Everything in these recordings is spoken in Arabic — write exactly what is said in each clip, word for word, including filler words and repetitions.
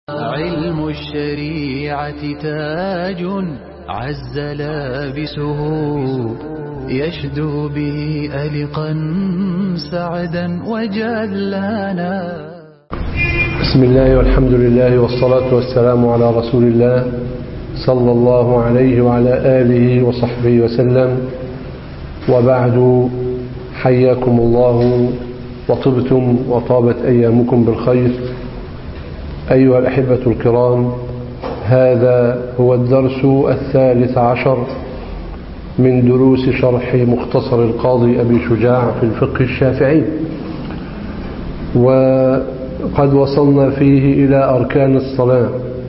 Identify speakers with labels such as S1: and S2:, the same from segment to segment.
S1: علم الشريعة تاج عز لابسه يشدو به ألقا سعدا وجلانا.
S2: بسم الله والحمد لله والصلاة والسلام على رسول الله صلى الله عليه وعلى آله وصحبه وسلم، وبعد، حياكم الله وطبتم وطابت أيامكم بالخير. أيها الأحبة الكرام، هذا هو الدرس الثالث عشر من دروس شرح مختصر القاضي أبي شجاع في الفقه الشافعي، وقد وصلنا فيه إلى أركان الصلاة،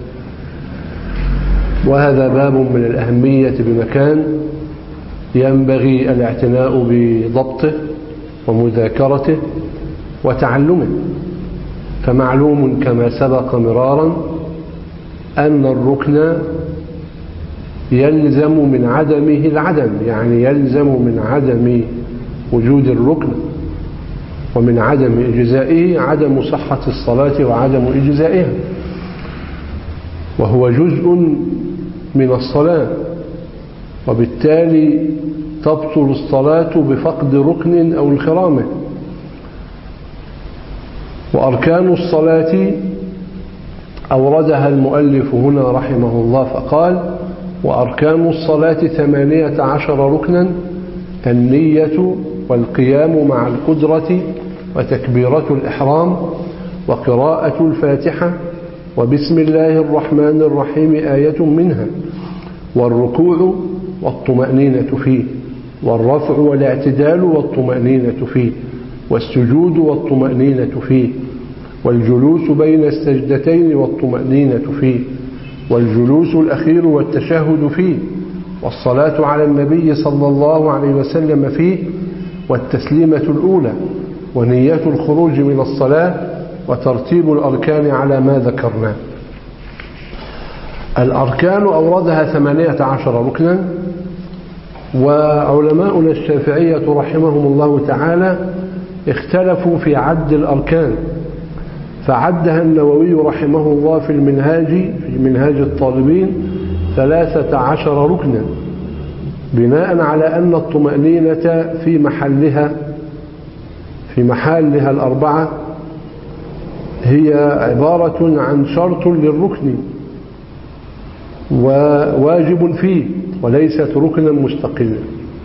S2: وهذا باب من الأهمية بمكان ينبغي الاعتناء بضبطه ومذاكرته وتعلمه. فمعلوم كما سبق مرارا أن الركن يلزم من عدمه العدم، يعني يلزم من عدم وجود الركن ومن عدم إجزائه عدم صحة الصلاة وعدم إجزائها، وهو جزء من الصلاة، وبالتالي تبطل الصلاة بفقد ركن أو انخرامه. وأركان الصلاة أوردها المؤلف هنا رحمه الله فقال: وأركان الصلاة ثمانية عشر ركنا: النية والقيام مع القدرة وتكبيرة الإحرام وقراءة الفاتحة وبسم الله الرحمن الرحيم آية منها، والركوع والطمأنينة فيه، والرفع والاعتدال والطمأنينة فيه، والسجود والطمأنينة فيه، والجلوس بين السجدتين والطمأنينة فيه، والجلوس الأخير والتشهد فيه، والصلاة على النبي صلى الله عليه وسلم فيه، والتسليمة الأولى، ونية الخروج من الصلاة، وترتيب الأركان على ما ذكرنا. الأركان أوردها ثمانية عشر ركنا، وعلماؤنا الشافعية رحمهم الله تعالى اختلفوا في عد الأركان، فعدها النووي رحمه الله في المنهاج في منهاج الطالبين ثلاثة عشر ركنا، بناء على أن الطمأنينة في محلها في محلها الأربعة هي عبارة عن شرط للركن وواجب فيه، وليست ركنا مستقلا.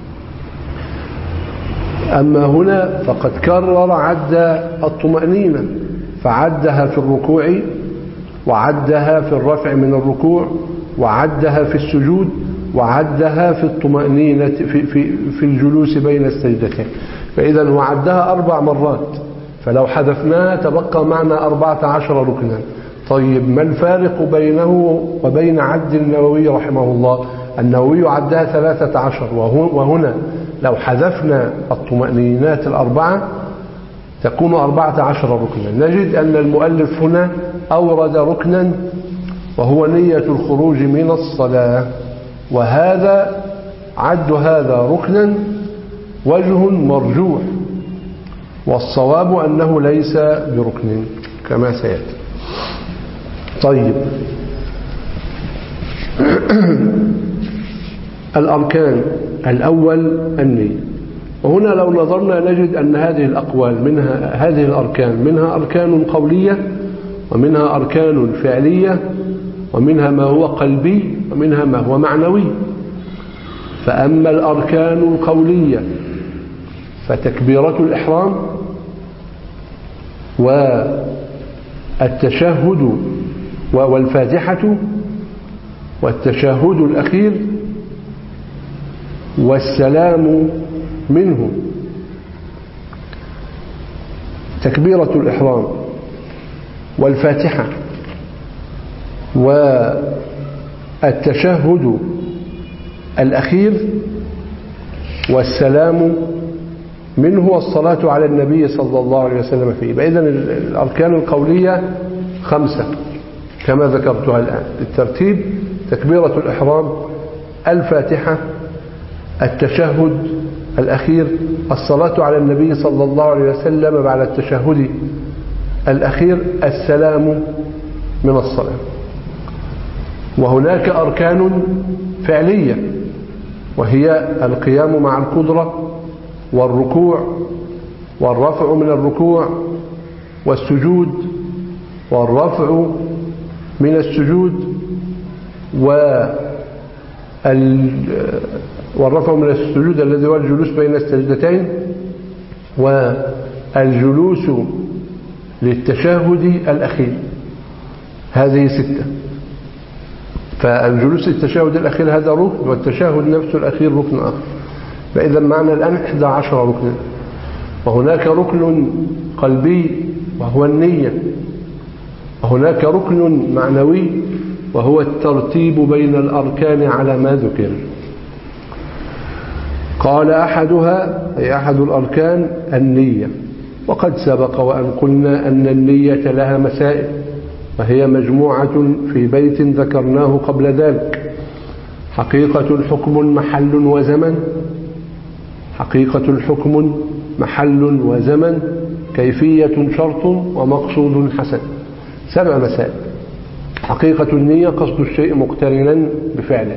S2: أما هنا فقد كرر عد الطمأنينة، فعدها في الركوع، وعدها في الرفع من الركوع، وعدها في السجود، وعدها في الطمأنينة في, في, في الجلوس بين السجدتين. فإذا هو عدها أربع مرات، فلو حذفناها تبقى معنا أربعة عشر ركنا. طيب، ما الفارق بينه وبين عد النووي رحمه الله؟ النووي عدها ثلاثة عشر، وهنا لو حذفنا الطمأنينات الأربعة تكون أربعة عشر ركنا. نجد أن المؤلف هنا أورد ركنا وهو نية الخروج من الصلاة، وهذا عد هذا ركنا وجه مرجوح، والصواب أنه ليس بركن كما سيأتي. طيب، الأركان: الأول النية. وهنا لو نظرنا نجد أن هذه الأقوال منها هذه الأركان منها أركان قولية، ومنها أركان فعلية، ومنها ما هو قلبي، ومنها ما هو معنوي. فأما الأركان القولية فتكبيرة الإحرام والتشهد والفاتحة والتشهد الأخير والسلام منه. تكبيرة الإحرام والفاتحة والتشهد الأخير والسلام منه والصلاة على النبي صلى الله عليه وسلم فيه. فإذن الأركان القولية خمسة كما ذكرتها الآن الترتيب: تكبيرة الإحرام، الفاتحة، التشهد الأخير، الصلاة على النبي صلى الله عليه وسلم بعد التشهد الأخير، السلام من الصلاة. وهناك أركان فعلية، وهي القيام مع القدرة والركوع والرفع من الركوع والسجود والرفع من السجود والرفع من السجود الذي هو الجلوس بين السجدتين والجلوس للتشهد الأخير. هذه ستة. فالجلوس للتشهد الأخير هذا ركن، والتشهد نفسه الأخير ركن آخر. فإذا معنا الآن إحدى عشر ركنا. وهناك ركن قلبي وهو النية، وهناك ركن معنوي وهو الترتيب بين الأركان على ما ذكر. قال أحدها أي أحد الأركان النية. وقد سبق وأن قلنا أن النية لها مسائل، وهي مجموعة في بيت ذكرناه قبل ذلك. حقيقة الحكم محل وزمن، حقيقة الحكم محل وزمن، كيفية شرط، ومقصود حسن. سبع مسائل. حقيقة النية قصد الشيء مقترنا بفعله.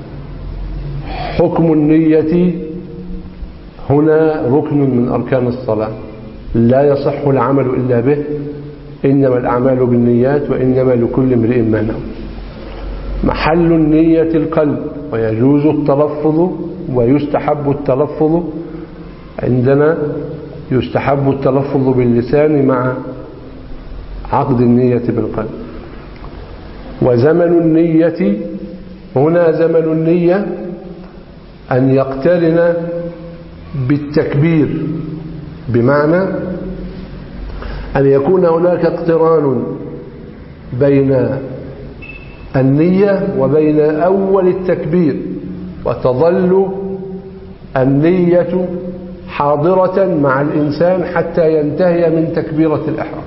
S2: حكم النية هنا ركن من أركان الصلاة، لا يصح العمل إلا به، إنما الأعمال بالنيات وإنما لكل امرئ ما نوى. محل النية القلب، ويجوز التلفظ ويستحب التلفظ. عندنا يستحب التلفظ باللسان مع عقد النية بالقلب. وزمن النية هنا زمن النية أن يقترن بالتكبير، بمعنى أن يكون هناك اقتران بين النية وبين أول التكبير، وتظل النية حاضرة مع الإنسان حتى ينتهي من تكبيرة الإحرام.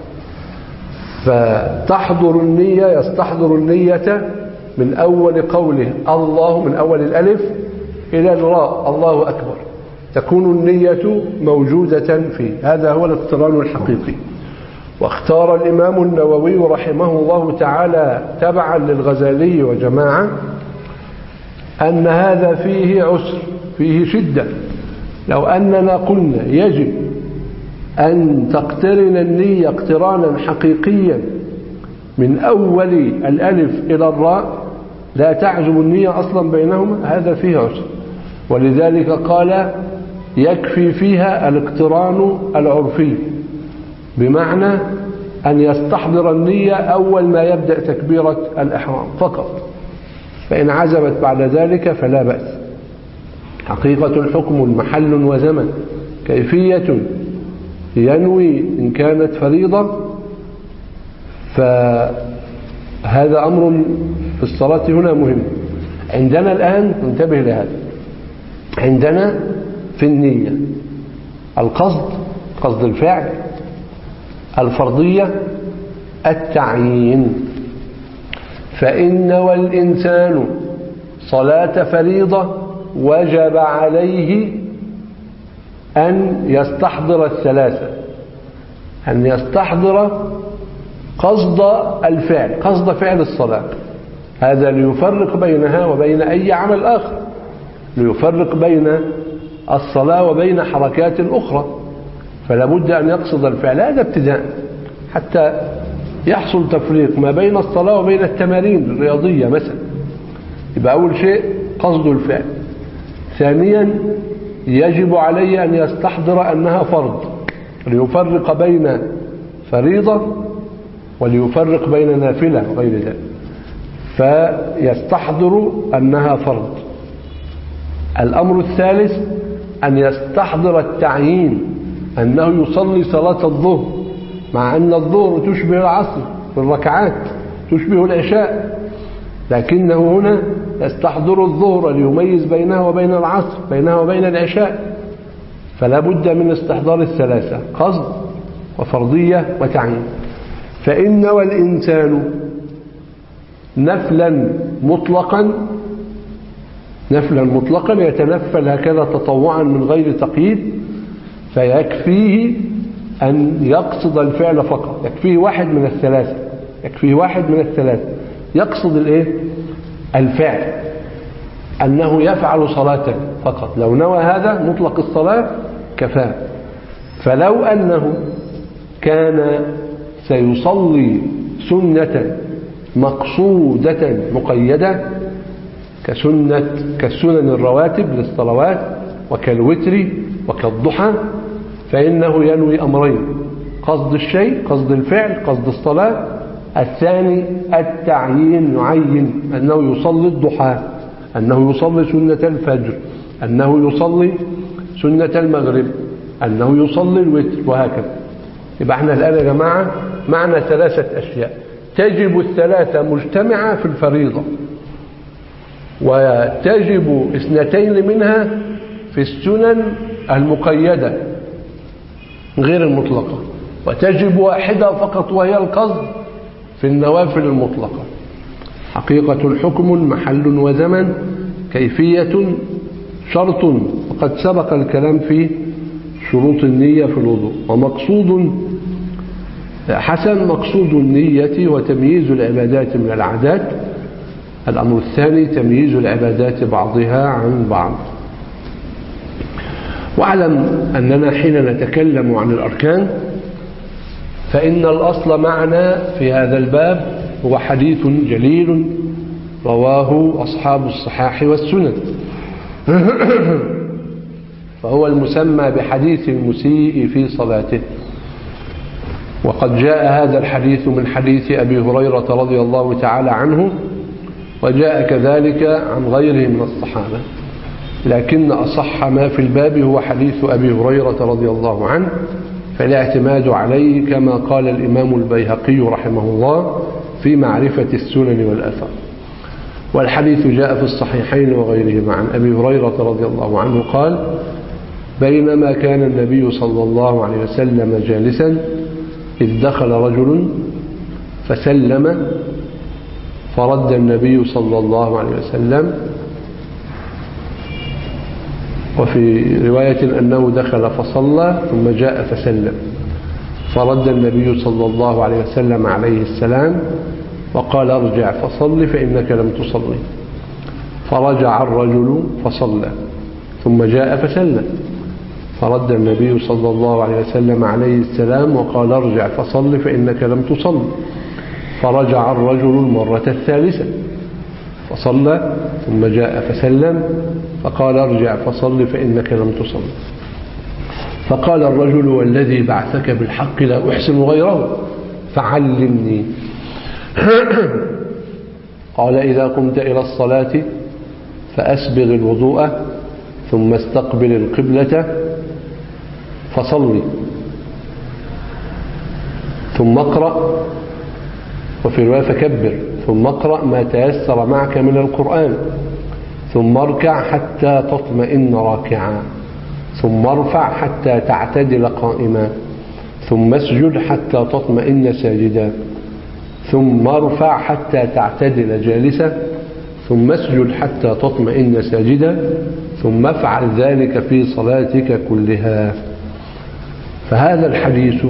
S2: فتحضر النية، يستحضر النية من أول قوله الله، من أول الألف إلى الراء الله أكبر، تكون النية موجودة فيه. هذا هو الاقتران الحقيقي. واختار الإمام النووي رحمه الله تعالى تبعا للغزالي وجماعة أن هذا فيه عسر، فيه شدة. لو أننا قلنا يجب أن تقترن النية اقترانا حقيقيا من أول الألف إلى الراء لا تعزم النية أصلا بينهما، هذا فيه عسر. ولذلك قال يكفي فيها الاقتران العرفي، بمعنى أن يستحضر النية أول ما يبدأ تكبيرة الإحرام فقط، فإن عزمت بعد ذلك فلا بأس. حقيقة الحكم محل وزمن، كيفية ينوي إن كانت فريضة، فهذا أمر في الصلاة هنا مهم. عندنا الآن ننتبه لهذا، عندنا في النية القصد، قصد الفعل، الفرضية، التعيين. فإن نوى الإنسان صلاة فريضة وجب عليه أن يستحضر الثلاثة، أن يستحضر قصد الفعل، قصد فعل الصلاة. هذا ليفرق بينها وبين أي عمل آخر، ليفرق بين الصلاة وبين حركات أخرى، فلا بد أن يقصد الفعل. هذا ابتداء حتى يحصل تفريق ما بين الصلاة وبين التمارين الرياضية مثلا. يبقى أول شيء قصد الفعل. ثانيا يجب عليه أن يستحضر أنها فرض، ليفرق بين فريضة وليفرق بين نافلة وغير ذلك، فيستحضر أنها فرض. الأمر الثالث أن يستحضر التعيين، أنه يصلي صلاة الظهر، مع أن الظهر تشبه العصر في الركعات، تشبه العشاء، لكنه هنا يستحضر الظهر ليميز بينها وبين العصر، بينها وبين العشاء. فلا بد من استحضار الثلاثة، قصد وفرضية وتعيين. فإن نوى الإنسان نفلا مطلقا، نفلا مطلقا يتنفل هكذا تطوعا من غير تقييد، فيكفيه أن يقصد الفعل فقط، يكفيه واحد من الثلاثة، يكفيه واحد من الثلاث. يقصد الايه؟ الفعل، أنه يفعل صلاة فقط، لو نوى هذا مطلق الصلاة كفاه. فلو أنه كان سيصلي سنة مقصودة مقيدة كسنة كالسنن الرواتب للصلوات وكالوتر وكالضحى، فإنه ينوي أمرين: قصد الشيء، قصد الفعل، قصد الصلاة. الثاني التعيين، يعين أنه يصلي الضحى، أنه يصلي سنة الفجر، أنه يصلي سنة المغرب، أنه يصلي الوتر، وهكذا. يبقى احنا الآن يا جماعة معنا ثلاثة أشياء تجب الثلاثة مجتمعة في الفريضة، وتجب اثنتين منها في السنن المقيدة غير المطلقة، وتجب واحدة فقط وهي القصد في النوافل المطلقة. حقيقة حكم، محل وزمن، كيفية شرط، وقد سبق الكلام في شروط النية في الوضوء. ومقصود حسن، مقصود النية وتمييز العبادات من العادات. الأمر الثاني تمييز العبادات بعضها عن بعض. واعلم أننا حين نتكلم عن الأركان فإن الأصل معنا في هذا الباب هو حديث جليل رواه أصحاب الصحاح والسنن، فهو المسمى بحديث المسيء في صلاته. وقد جاء هذا الحديث من حديث أبي هريرة رضي الله تعالى عنه، وجاء كذلك عن غيره من الصحابة، لكن أصح ما في الباب هو حديث أبي هريرة رضي الله عنه، فالاعتماد عليه كما قال الإمام البيهقي رحمه الله في معرفة السنن والآثار. والحديث جاء في الصحيحين وغيرهما عن أبي هريرة رضي الله عنه قال: بينما كان النبي صلى الله عليه وسلم جالسا إذ دخل رجل فسلم، فرد النبي صلى الله عليه وسلم، وفي رواية أنه دخل فصلى ثم جاء فسلم، فرد النبي صلى الله عليه وسلم عليه السلام وقال: ارجع فصل فإنك لم تصلي. فرجع الرجل فصلى ثم جاء فسلم، فرد النبي صلى الله عليه وسلم عليه السلام وقال: ارجع فصل فإنك لم تصل. فرجع الرجل المرة الثالثة فصلى ثم جاء فسلم، فقال: ارجع فصل فإنك لم تصل. فقال الرجل: والذي بعثك بالحق لا أحسن غيره فعلمني. قال: إذا قمت إلى الصلاة فأسبغ الوضوء ثم استقبل القبلة فصلي، ثم اقرأ، وفي رواية فكبر، ثم اقرأ ما تيسر معك من القرآن، ثم اركع حتى تطمئن راكعا، ثم ارفع حتى تعتدل قائما، ثم اسجد حتى تطمئن ساجدا، ثم ارفع حتى تعتدل جالسا، ثم اسجد حتى تطمئن ساجدا، ثم افعل ذلك في صلاتك كلها. فهذا الحديث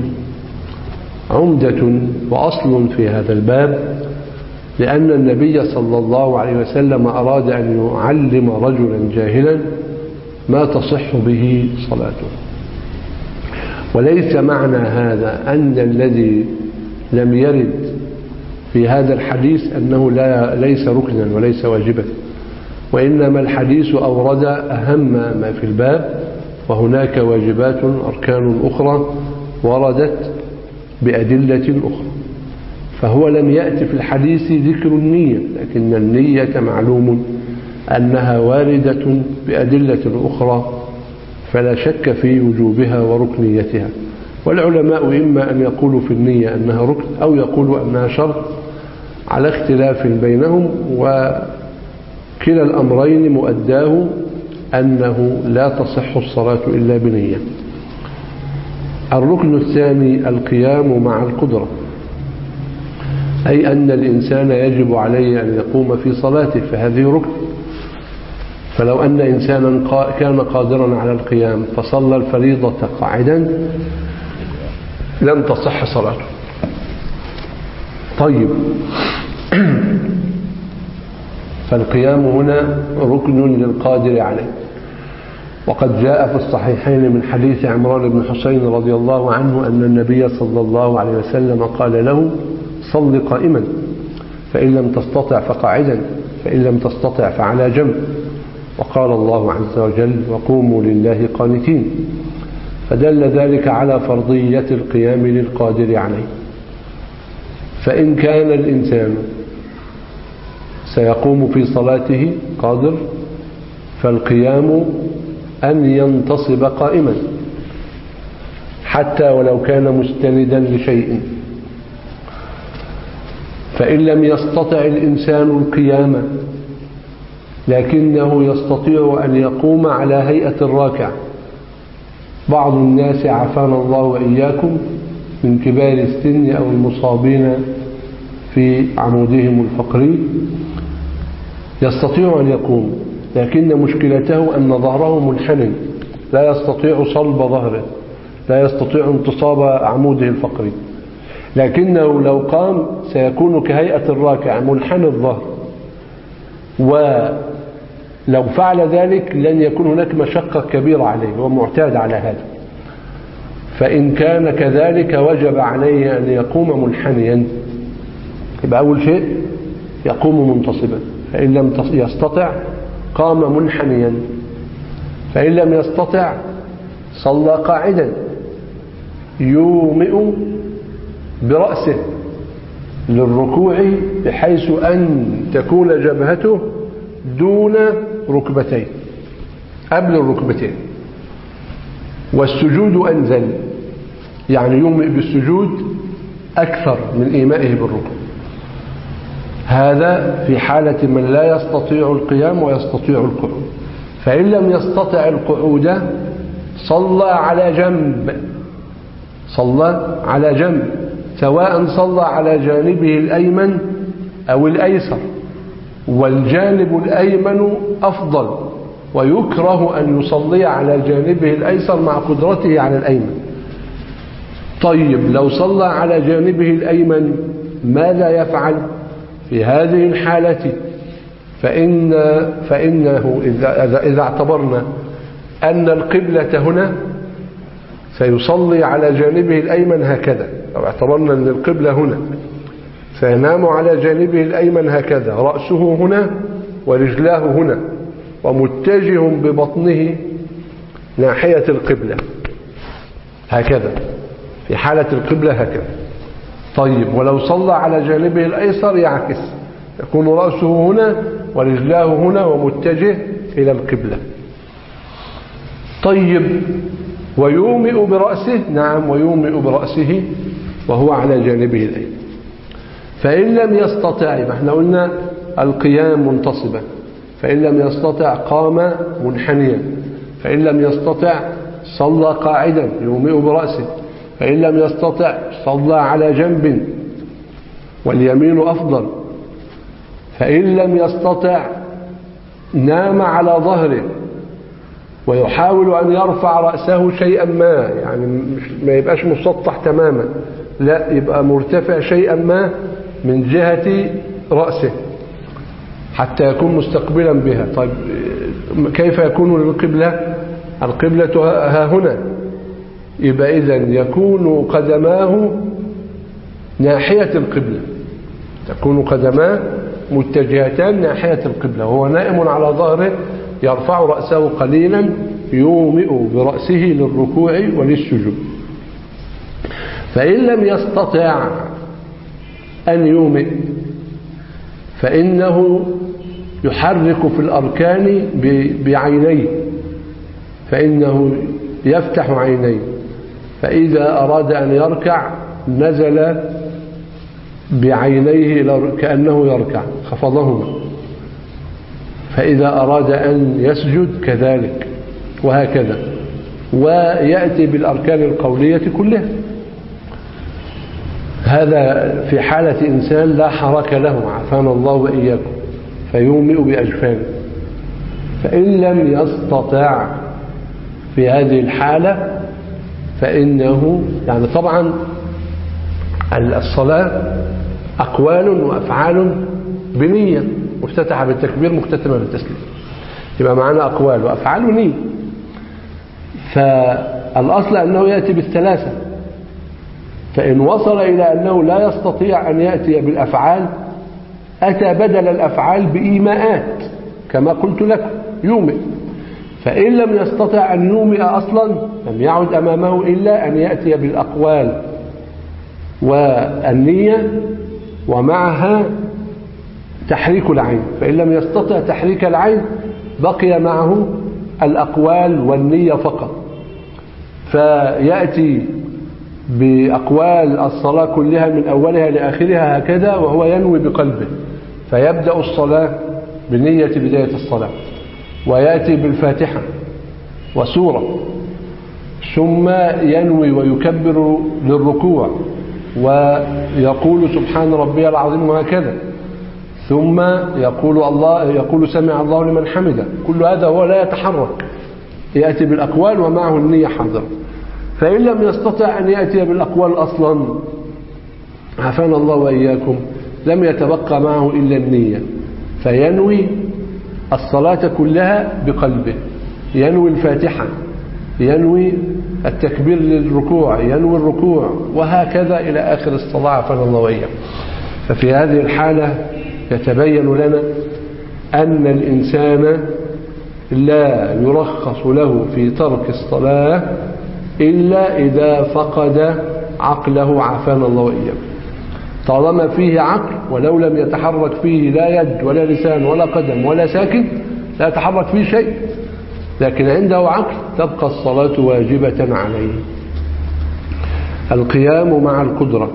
S2: عمدة وأصل في هذا الباب، لأن النبي صلى الله عليه وسلم أراد أن يعلم رجلا جاهلا ما تصح به صلاته. وليس معنى هذا أن الذي لم يرد في هذا الحديث أنه لا ليس ركنا وليس واجبا، وإنما الحديث أورد أهم ما في الباب، وهناك واجبات أركان أخرى وردت بأدلة أخرى. فهو لم يأتي في الحديث ذكر النية، لكن النية معلوم أنها واردة بأدلة أخرى، فلا شك في وجوبها وركنيتها. والعلماء إما أن يقولوا في النية أنها ركن أو يقولوا أنها شرط، على اختلاف بينهم، وكلا الأمرين مؤداه أنه لا تصح الصلاة إلا بنية. الركن الثاني القيام مع القدرة، أي أن الإنسان يجب عليه أن يقوم في صلاته، فهذه ركن. فلو أن إنسانا كان قادرا على القيام فصلى الفريضة قاعدا لم تصح صلاته. طيب، فالقيام هنا ركن للقادر عليه. وقد جاء في الصحيحين من حديث عمران بن حسين رضي الله عنه أن النبي صلى الله عليه وسلم قال له: صل قائما، فإن لم تستطع فقاعدا، فإن لم تستطع فعلى جنب. وقال الله عز وجل: وقوموا لله قانتين. فدل ذلك على فرضية القيام للقادر عليه. فإن كان الإنسان سيقوم في صلاته قادر، فالقيام أن ينتصب قائما حتى ولو كان مستندا لشيء. فإن لم يستطع الإنسان القيام لكنه يستطيع أن يقوم على هيئة الراكع، بعض الناس عافانا الله وإياكم من كبار السن أو المصابين في عمودهم الفقري يستطيع أن يقوم، لكن مشكلته أن ظهره منحنٍ، لا يستطيع صلب ظهره، لا يستطيع انتصاب عموده الفقري، لكنه لو قام سيكون كهيئة الراكع منحنى الظهر، ولو فعل ذلك لن يكون هناك مشقة كبيرة عليه، هو معتاد على هذا. فإن كان كذلك وجب عليه أن يقوم منحنيا. يبقى أول شيء يقوم منتصبا، فإن لم يستطع قام منحنيا، فإن لم يستطع صلى قاعدا يومئ برأسه للركوع بحيث أن تكون جبهته دون ركبتين، قبل الركبتين، والسجود أنزل، يعني يومئ بالسجود أكثر من إيمائه بالركوع. هذا في حالة من لا يستطيع القيام ويستطيع القعود. فإن لم يستطع القعود صلى على جنب، صلى على جنب، سواء صلى على جانبه الأيمن أو الأيسر، والجانب الأيمن أفضل، ويكره أن يصلي على جانبه الأيسر مع قدرته على الأيمن. طيب، لو صلى على جانبه الأيمن ماذا يفعل في هذه الحالة؟ فإن فإنه إذا, إذا اعتبرنا أن القبلة هنا سيصلي على جانبه الأيمن هكذا، لو اعتبرنا أن القبلة هنا سينام على جانبه الأيمن هكذا، رأسه هنا ورجلاه هنا، ومتجه ببطنه ناحية القبلة هكذا، في حالة القبلة هكذا. طيب، ولو صلى على جانبه الأيسر يعكس، يكون رأسه هنا ورجلاه هنا ومتجه إلى القبلة. طيب، ويومئ برأسه، نعم، ويومئ برأسه وهو على جانبه الأيمن. فإن لم يستطع، احنا قلنا القيام منتصبا، فإن لم يستطع قام منحنيا، فإن لم يستطع صلى قاعدا يومئ برأسه، فإن لم يستطع صلى على جنب واليمين أفضل، فإن لم يستطع نام على ظهره ويحاول أن يرفع رأسه شيئا ما، يعني ما يبقاش مسطح تماما، لا، يبقى مرتفع شيئا ما من جهة رأسه حتى يكون مستقبلا بها. طيب، كيف يكون للقبلة؟ القبلة ها هنا، يبقى إذن يكون قدماه ناحية القبلة، تكون قدماه متجهتان ناحية القبلة، وهو نائم على ظهره يرفع رأسه قليلا، يومئ برأسه للركوع وللسجود. فإن لم يستطع أن يومئ فإنه يحرك في الأركان بعينيه، فإنه يفتح عينيه، فإذا أراد أن يركع نزل بعينيه كأنه يركع، خفضهما، فإذا أراد أن يسجد كذلك، وهكذا، ويأتي بالأركان القولية كلها. هذا في حالة إنسان لا حركة له، عافانا الله وإياكم، فيومئ بأجفانه. فإن لم يستطع في هذه الحالة فإنه، يعني طبعا الصلاة أقوال وأفعال بنية، مفتتحة بالتكبير مختتمة بالتسليم، يبقى معنا أقوال وأفعال ونية. فالأصل أنه يأتي بالثلاثة، فإن وصل إلى أنه لا يستطيع أن يأتي بالأفعال أتى بدل الأفعال بإيماءات كما قلت لكم يومئ، فإن لم يستطع أن يومئ أصلا لم يعد أمامه إلا أن يأتي بالأقوال والنية ومعها تحريك العين، فإن لم يستطع تحريك العين بقي معه الأقوال والنية فقط، فيأتي بأقوال الصلاة كلها من أولها لآخرها هكذا وهو ينوي بقلبه، فيبدأ الصلاة بنية بداية الصلاة، ويأتي بالفاتحة وسورة، ثم ينوي ويكبر للركوع ويقول سبحان ربي العظيم وهكذا، ثم يقول الله يقول سمع الله لمن حمده، كل هذا هو لا يتحرك، يأتي بالأقوال ومعه النية حاضرة. فإن لم يستطع أن يأتي بالأقوال أصلا عافانا الله وإياكم لم يتبقى معه إلا النية، فينوي الصلاة كلها بقلبه، ينوي الفاتحة، ينوي التكبير للركوع، ينوي الركوع، وهكذا إلى آخر الصلاة عافانا الله وإياكم. ففي هذه الحالة يتبين لنا أن الإنسان لا يرخص له في ترك الصلاة إلا إذا فقد عقله عافانا الله وإياكم. طالما فيه عقل ولو لم يتحرك فيه لا يد ولا لسان ولا قدم ولا ساكن لا يتحرك فيه شيء، لكن عنده عقل تبقى الصلاة واجبة عليه. القيام مع القدرة.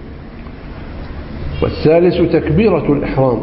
S2: والثالث تكبيرة الإحرام.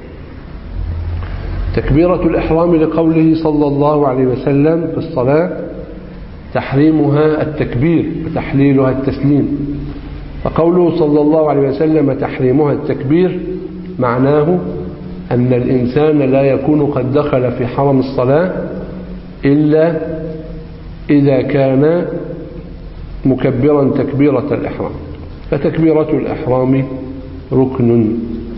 S2: تكبيرة الإحرام لقوله صلى الله عليه وسلم في الصلاة تحريمها التكبير وتحليلها التسليم، فقوله صلى الله عليه وسلم تحريمها التكبير معناه أن الإنسان لا يكون قد دخل في حرم الصلاة إلا إذا كان مكبرا تكبيرة الإحرام، فتكبيرة الإحرام ركن.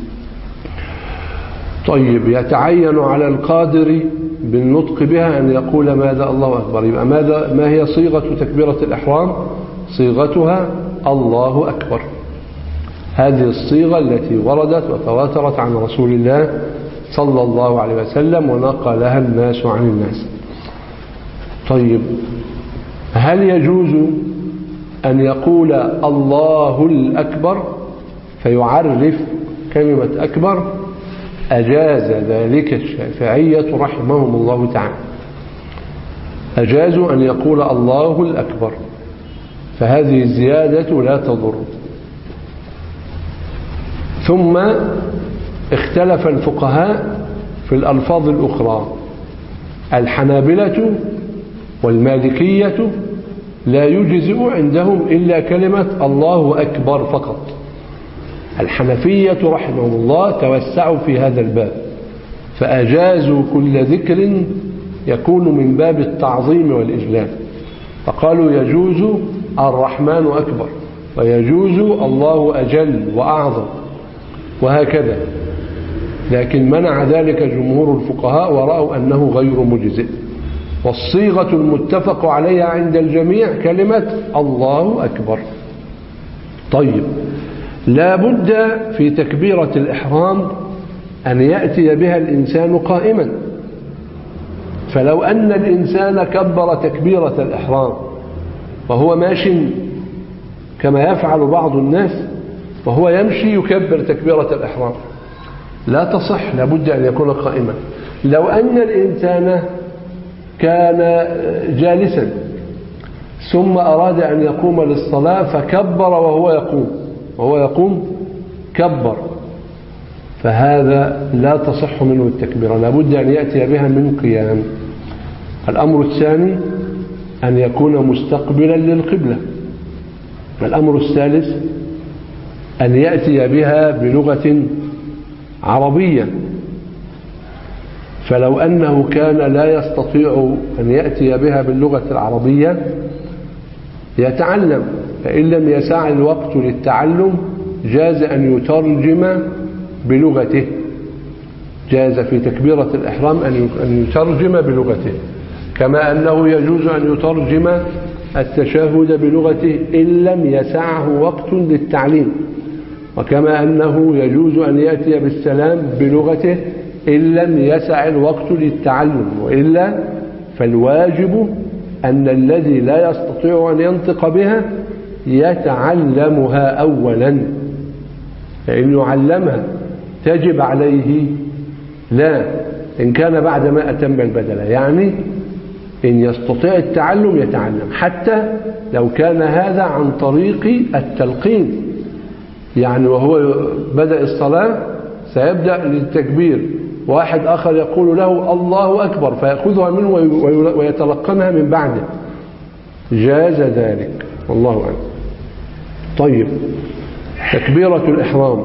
S2: طيب، يتعين على القادر بالنطق بها أن يقول ماذا؟ الله أكبر. يبقى ماذا ما هي صيغة تكبيرة الإحرام؟ صيغتها الله أكبر. هذه الصيغة التي وردت وتواترت عن رسول الله صلى الله عليه وسلم ونقلها الناس عن الناس. طيب، هل يجوز أن يقول الله الأكبر فيعرف كلمة أكبر؟ أجاز ذلك الشافعية رحمهم الله تعالى، أجازوا أن يقول الله الأكبر، فهذه الزيادة لا تضر. ثم اختلف الفقهاء في الألفاظ الأخرى. الحنابلة والمالكية لا يجزئ عندهم إلا كلمة الله أكبر فقط. الحنفية رحمهم الله توسعوا في هذا الباب فأجازوا كل ذكر يكون من باب التعظيم والإجلال، فقالوا يجوز الرحمن أكبر ويجوز الله أجل وأعظم وهكذا، لكن منع ذلك جمهور الفقهاء ورأوا أنه غير مجزئ. والصيغة المتفق عليها عند الجميع كلمة الله أكبر. طيب، لا بد في تكبيرة الإحرام أن يأتي بها الإنسان قائما، فلو أن الإنسان كبر تكبيرة الإحرام وهو ماشي كما يفعل بعض الناس وهو يمشي يكبر تكبيرة الإحرام لا تصح، لا بد أن يكون قائما. لو أن الإنسان كان جالسا ثم أراد أن يقوم للصلاة فكبر وهو يقوم وهو يقوم كبر، فهذا لا تصح منه التكبير، لا بد أن يأتي بها من قيام. الأمر الثاني أن يكون مستقبلا للقبلة. الأمر الثالث أن يأتي بها بلغة عربية، فلو أنه كان لا يستطيع أن يأتي بها باللغة العربية يتعلم، فإن لم يسع الوقت للتعلم جاز أن يترجم بلغته، جاز في تكبيرة الإحرام أن يترجم بلغته، كما أنه يجوز أن يترجم التشهد بلغته إن لم يسعه وقت للتعليم، وكما أنه يجوز أن يأتي بالسلام بلغته إن لم يسع الوقت للتعلم، وإلا فالواجب أن الذي لا يستطيع أن ينطق بها يتعلمها أولا، فإن يعلمها تجب عليه لا إن كان بعد ما أتم البدلة، يعني إن يستطيع التعلم يتعلم، حتى لو كان هذا عن طريق التلقين، يعني وهو بدأ الصلاة سيبدأ للتكبير، واحد آخر يقول له الله أكبر فيأخذها منه ويتلقنها من بعده، جاز ذلك والله أعلم. طيب، تكبيرة الإحرام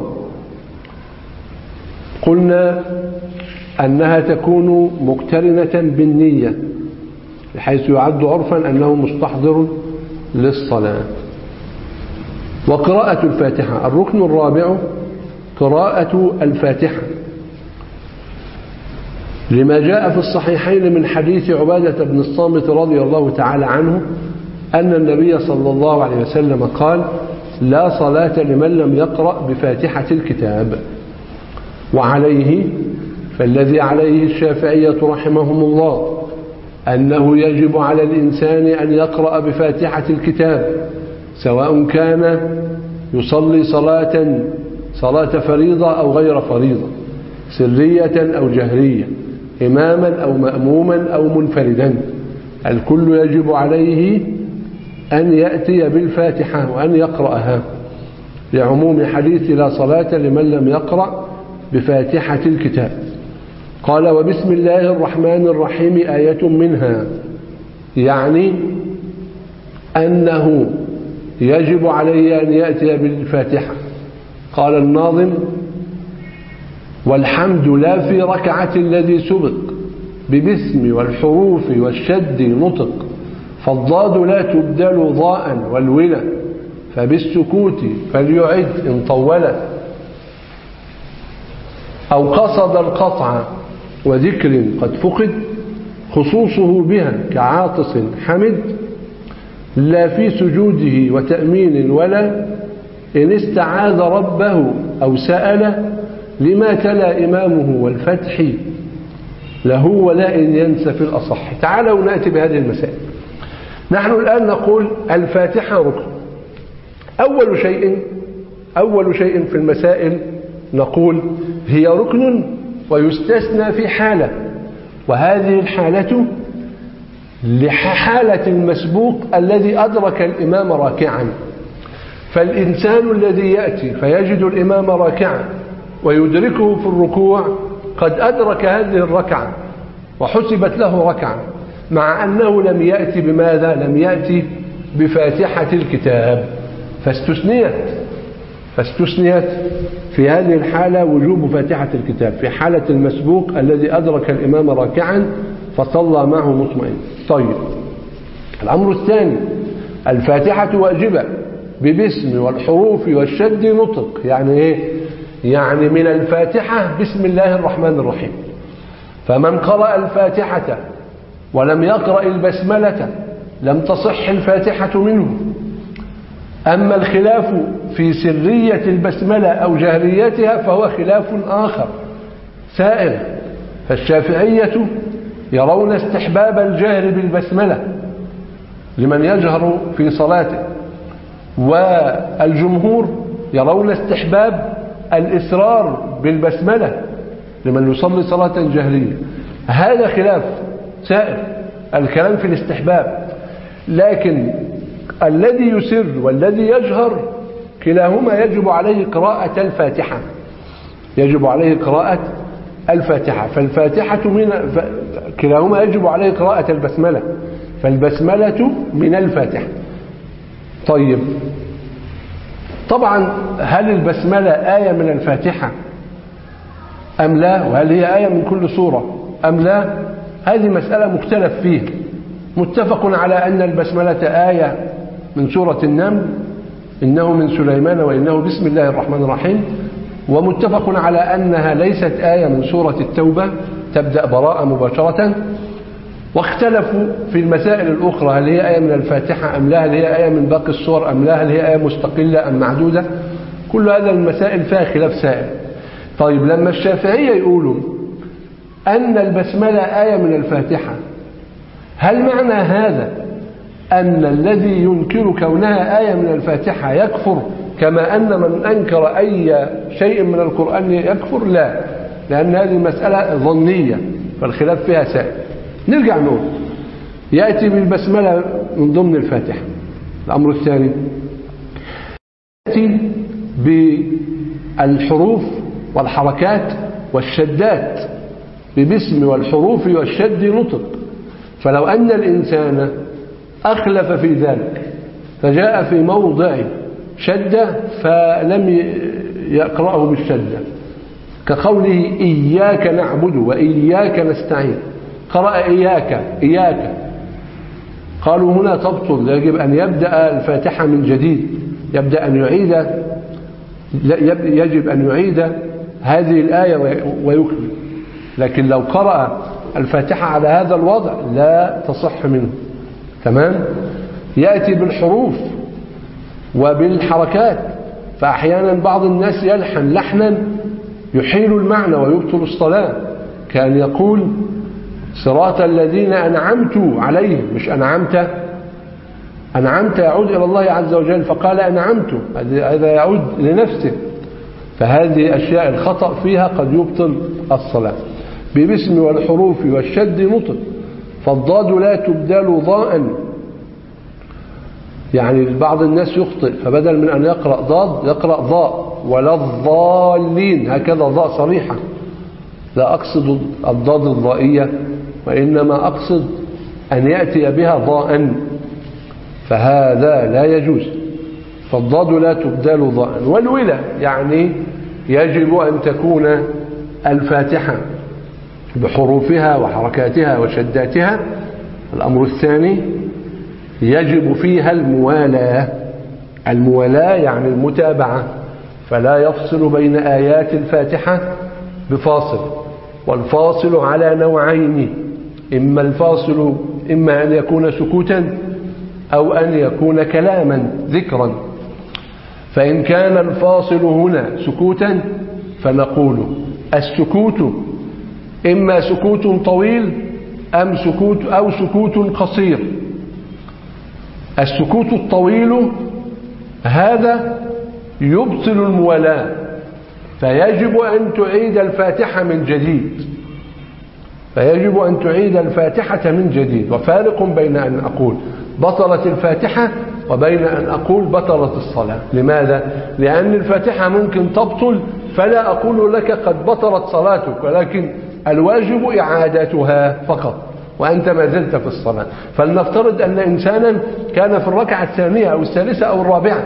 S2: قلنا أنها تكون مقترنة بالنية، بحيث يعد عرفا أنه مستحضر للصلاة. وقراءة الفاتحة، الركن الرابع قراءة الفاتحة، لما جاء في الصحيحين من حديث عبادة بن الصامت رضي الله تعالى عنه أن النبي صلى الله عليه وسلم قال: لا صلاة لمن لم يقرأ بفاتحة الكتاب. وعليه فالذي عليه الشافعية رحمهم الله أنه يجب على الإنسان أن يقرأ بفاتحة الكتاب، سواء كان يصلي صلاة صلاة فريضة أو غير فريضة، سرية أو جهرية، إماما أو مأموما أو منفردا، الكل يجب عليه أن يأتي بالفاتحة وأن يقرأها، لعموم حديث لا صلاة لمن لم يقرأ بفاتحة الكتاب. قال: وبسم الله الرحمن الرحيم آية منها، يعني أنه يجب عليه أن يأتي بالفاتحة. قال الناظم: والحمد لا في ركعة الذي سبق، ببسم والحروف والشد نطق، فالضاد لا تبدل ضاء والولا، فبالسكوت فليعد إن طولا، أو قصد القطع وذكر قد فقد، خصوصه بها كعاطس حمد، لا في سجوده وتأمين ولا، إن استعاذ ربه أو سأل، لما تلا إمامه والفتح له، ولا إن ينسى في الأصح. تعالوا نأتي بهذه المسائل. نحن الآن نقول الفاتحة ركن. أول شيء أول شيء في المسائل نقول هي ركن ويستثنى في حالة، وهذه الحالة لحالة المسبوق الذي أدرك الإمام راكعا. فالإنسان الذي يأتي فيجد الإمام راكعا ويدركه في الركوع قد أدرك هذه الركعة وحسبت له ركعة، مع أنه لم يأتي بماذا؟ لم يأتي بفاتحة الكتاب، فاستثنيت فاستثنيت في هذه الحالة وجوب فاتحة الكتاب في حالة المسبوق الذي أدرك الإمام راكعا فصلى معه مطمئن. طيب، الأمر الثاني: الفاتحة واجبة ببسم والحروف والشد نطق. يعني إيه؟ يعني من الفاتحة بسم الله الرحمن الرحيم، فمن قرأ الفاتحة ولم يقرأ البسملة لم تصح الفاتحة منه. أما الخلاف في سرية البسملة أو جهريتها فهو خلاف آخر سائر، فالشافعية يرون استحباب الجهر بالبسملة لمن يجهر في صلاته، والجمهور يرون استحباب الإسرار بالبسملة لمن يصلي صلاة جهرية. هذا خلاف سائر، الكلام في الاستحباب، لكن الذي يسر والذي يجهر كلاهما يجب عليه قراءة الفاتحة يجب عليه قراءة الفاتحة فالفاتحة من ف... كلاهما يجب عليه قراءة البسملة، فالبسملة من الفاتحة. طيب، طبعا هل البسملة آية من الفاتحة أم لا؟ وهل هي آية من كل سورة أم لا؟ هذه مسألة مختلف فيها. متفق على أن البسملة آية من سورة النمل، إنه من سليمان وإنه بسم الله الرحمن الرحيم. ومتفق على أنها ليست آية من سورة التوبة تبدأ براءة مباشرة. واختلفوا في المسائل الأخرى، هل هي آية من الفاتحة أم لا، هل هي آية من باقي السور أم لا، هل هي آية مستقلة أم معدودة. كل هذا المسائل فيها خلاف سائل. طيب لما الشافعية يقولوا أن البسملة آية من الفاتحة، هل معنى هذا أن الذي ينكر كونها آية من الفاتحة يكفر كما أن من أنكر أي شيء من القرآن يكفر؟ لا، لأن هذه مسألة ظنية فالخلاف فيها سائل. نرجع نقول يأتي بالبسملة من ضمن الفاتحة. الأمر الثاني يأتي بالحروف والحركات والشدات، ببسم والحروف والشد نطق. فلو أن الإنسان أخلف في ذلك فجاء في موضع شدة فلم يقرأه بالشدة، كقوله إياك نعبد وإياك نستعين، قرأ إياك إياك، قالوا هنا تبطل، يجب أن يبدأ الفاتحة من جديد، يبدأ أن يعيد يجب أن يعيد هذه الآية ويكمل. لكن لو قرأ الفاتحة على هذا الوضع لا تصح منه. تمام. يأتي بالحروف وبالحركات، فأحيانا بعض الناس يلحن لحنا يحيل المعنى ويبطل الصلاة، كان يقول صراط الذين أنعمت عليهم، مش أنعمت، أنعمت يعود إلى الله عز وجل، فقال أنعمت، هذا يعود لنفسه. فهذه أشياء الخطأ فيها قد يبطل الصلاة. ببسم والحروف والشد نطق، فالضاد لا تبدل ضاء، يعني بعض الناس يخطئ فبدل من أن يقرأ ضاد يقرأ ضاء، ولا الضالين، هكذا ضاء صريحة. لا أقصد الضاد الضائية، وإنما أقصد أن يأتي بها ضاء، فهذا لا يجوز. فالضاد لا تبدل ضاء. والولا يعني يجب أن تكون الفاتحة بحروفها وحركاتها وشداتها. الأمر الثاني يجب فيها الموالاة. الموالاة يعني المتابعة، فلا يفصل بين آيات الفاتحة بفاصل. والفاصل على نوعين، إما الفاصل إما أن يكون سكوتا أو أن يكون كلاما ذكرا. فإن كان الفاصل هنا سكوتا فنقول السكوت إما سكوت طويل أم سكوت أو سكوت قصير. السكوت الطويل هذا يبطل الموالاة، فيجب أن تعيد الفاتحة من جديد، فيجب أن تعيد الفاتحة من جديد. وفارق بين أن أقول بطلت الفاتحة وبين أن أقول بطلت الصلاة. لماذا؟ لأن الفاتحة ممكن تبطل فلا أقول لك قد بطلت صلاتك، ولكن الواجب إعادتها فقط وأنت ما زلت في الصلاة. فلنفترض أن إنسانا كان في الركعة الثانية أو الثالثة أو الرابعة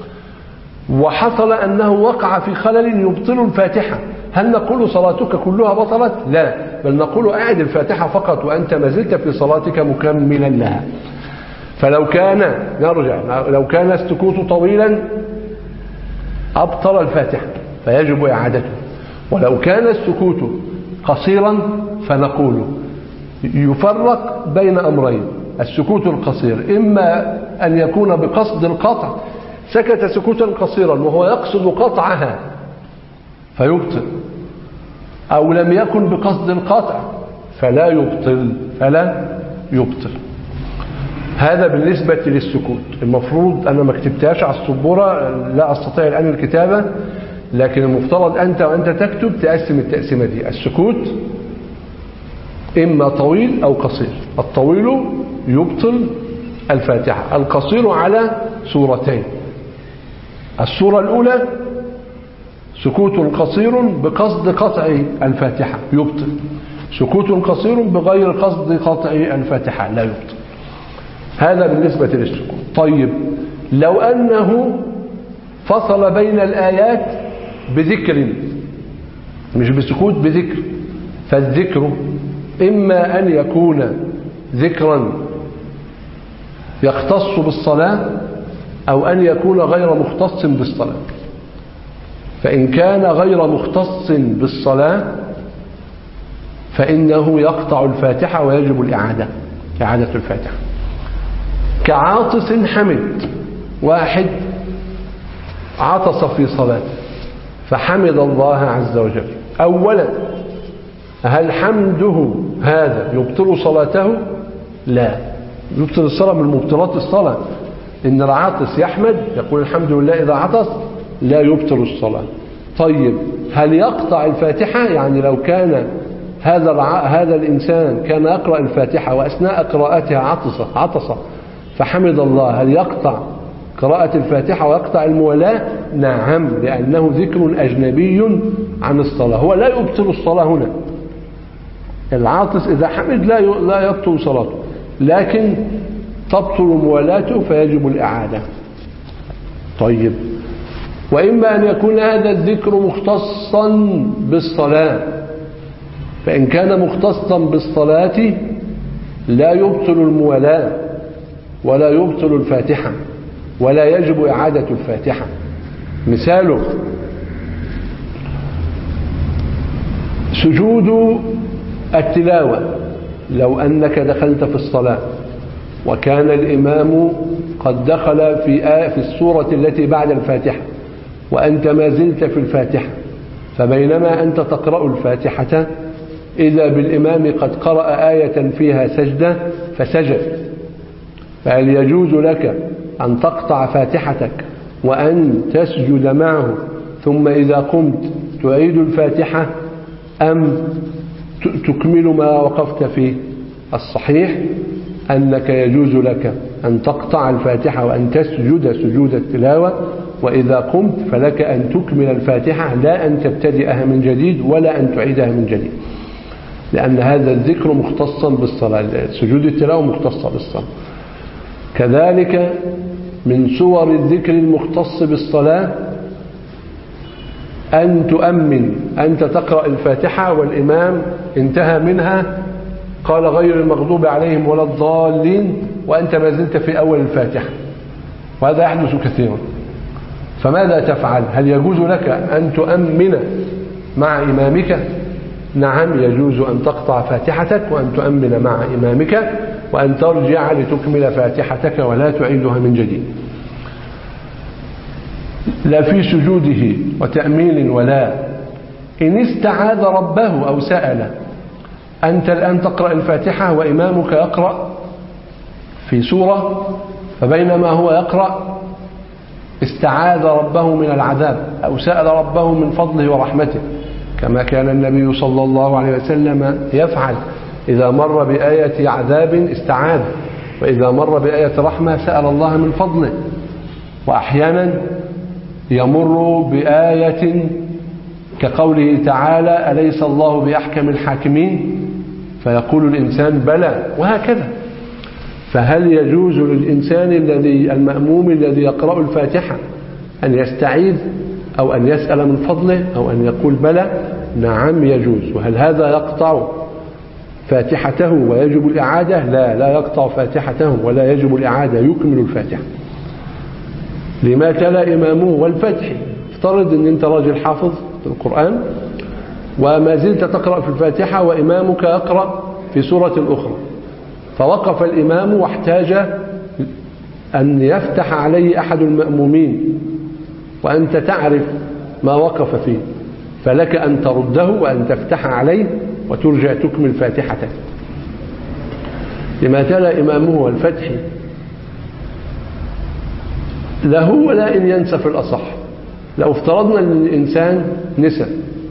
S2: وحصل أنه وقع في خلل يبطل الفاتحة، هل نقول صلاتك كلها بطلت؟ لا، بل نقول أعد الفاتحة فقط وأنت ما زلت في صلاتك مكملا لها. فلو كان نرجع لو كان السكوت طويلا أبطل الفاتحة فيجب إعادته، ولو كان السكوت قصيرا فنقول يفرق بين أمرين. السكوت القصير إما أن يكون بقصد القطع، سكت سكوتا قصيرا وهو يقصد قطعها فيبطل، أو لم يكن بقصد القطع فلا يبطل فلا يبطل. هذا بالنسبة للسكوت. المفروض أنا ما كتبتهاش على السبورة، لا أستطيع الآن الكتابة، لكن المفترض أنت وأنت تكتب تقسم التقسيمة دي. السكوت إما طويل أو قصير. الطويل يبطل الفاتحة، القصير على صورتين. الصورة الأولى سكوت قصير بقصد قطع الفاتحة يبطل، سكوت قصير بغير قصد قطع الفاتحة لا يبطل. هذا بالنسبة للسكوت. طيب لو أنه فصل بين الآيات بذكر، مش بسكوت، بذكر، فالذكر إما أن يكون ذكرا يختص بالصلاة أو أن يكون غير مختص بالصلاة. فإن كان غير مختص بالصلاة فإنه يقطع الفاتحة ويجب الإعادة إعادة الفاتحة. كعاطس حمد، واحد عطس في صلاة فحمد الله عز وجل. أولا، هل حمده هذا يبطل صلاته؟ لا، يبطل الصلاة. من مبطلات الصلاة إن العاطس يحمد يقول الحمد لله إذا عطس، لا يبطل الصلاة. طيب، هل يقطع الفاتحة؟ يعني لو كان هذا هذا الإنسان كان يقرأ الفاتحة وأثناء قراءتها عطس عطس فحمد الله، هل يقطع قراءة الفاتحة ويقطع الموالاة؟ نعم، لأنه ذكر أجنبي عن الصلاة، هو لا يبطل الصلاة هنا. العاطس إذا حمد لا لا يبطل صلاته، لكن تبطل موالاته فيجب الإعادة. طيب، وإما أن يكون هذا الذكر مختصا بالصلاة، فإن كان مختصا بالصلاة لا يبطل الموالاة ولا يبطل الفاتحة ولا يجب إعادة الفاتحة. مثاله سجود التلاوة. لو أنك دخلت في الصلاة وكان الإمام قد دخل في آية في السورة التي بعد الفاتحة وأنت ما زلت في الفاتحة، فبينما أنت تقرأ الفاتحة إذا بالإمام قد قرأ آية فيها سجدة فسجد، فهل يجوز لك أن تقطع فاتحتك وأن تسجد معه ثم إذا قمت تعيد الفاتحة أم تكمل ما وقفت فيه؟ الصحيح أنك يجوز لك أن تقطع الفاتحة وأن تسجد سجود التلاوة، وإذا قمت فلك أن تكمل الفاتحة لا أن تبتدئها من جديد ولا أن تعيدها من جديد، لأن هذا الذكر مختصا بالصلاة، سجود التلاوة مختصة بالصلاة. كذلك من صور الذكر المختص بالصلاة أن تؤمن، أنت تقرأ الفاتحة والإمام انتهى منها قال غير المغضوب عليهم ولا الضالين وأنت ما زلت في أول الفاتحة، وهذا يحدث كثيرا. فماذا تفعل؟ هل يجوز لك أن تؤمن مع إمامك؟ نعم، يجوز أن تقطع فاتحتك وأن تؤمن مع إمامك وأن ترجع لتكمل فاتحتك ولا تعيدها من جديد. لا في سجوده وتأمين ولا إن استعاذ ربه أو سأل. أنت الآن تقرأ الفاتحة وإمامك يقرأ في سورة، فبينما هو يقرأ استعاذ ربه من العذاب أو سأل ربه من فضله ورحمته، كما كان النبي صلى الله عليه وسلم يفعل. إذا مر بآية عذاب استعاذ، وإذا مر بآية رحمة سأل الله من فضله. وأحيانا يمر بآية كقوله تعالى أليس الله بأحكم الحاكمين، فيقول الإنسان بلى، وهكذا. فهل يجوز للإنسان الذي المأموم الذي يقرأ الفاتحة أن يستعيذ أو أن يسأل من فضله أو أن يقول بلى؟ نعم يجوز. وهل هذا يقطع فاتحته ويجب الإعادة؟ لا، لا يقطع فاتحته ولا يجب الإعادة، يكمل الفاتحة لما تلا إمامه. والفتح، افترض أن أنت راجل حافظ القرآن وما زلت تقرأ في الفاتحة وإمامك يقرأ في سورة أخرى، فوقف الإمام واحتاج أن يفتح عليه أحد المأمومين وأنت تعرف ما وقف فيه، فلك أن ترده وأن تفتح عليه وترجع تكمل فاتحتك لما تلا إمامه. والفتح له ولا إن ينسى في الأصح. لو افترضنا أن الإنسان نسى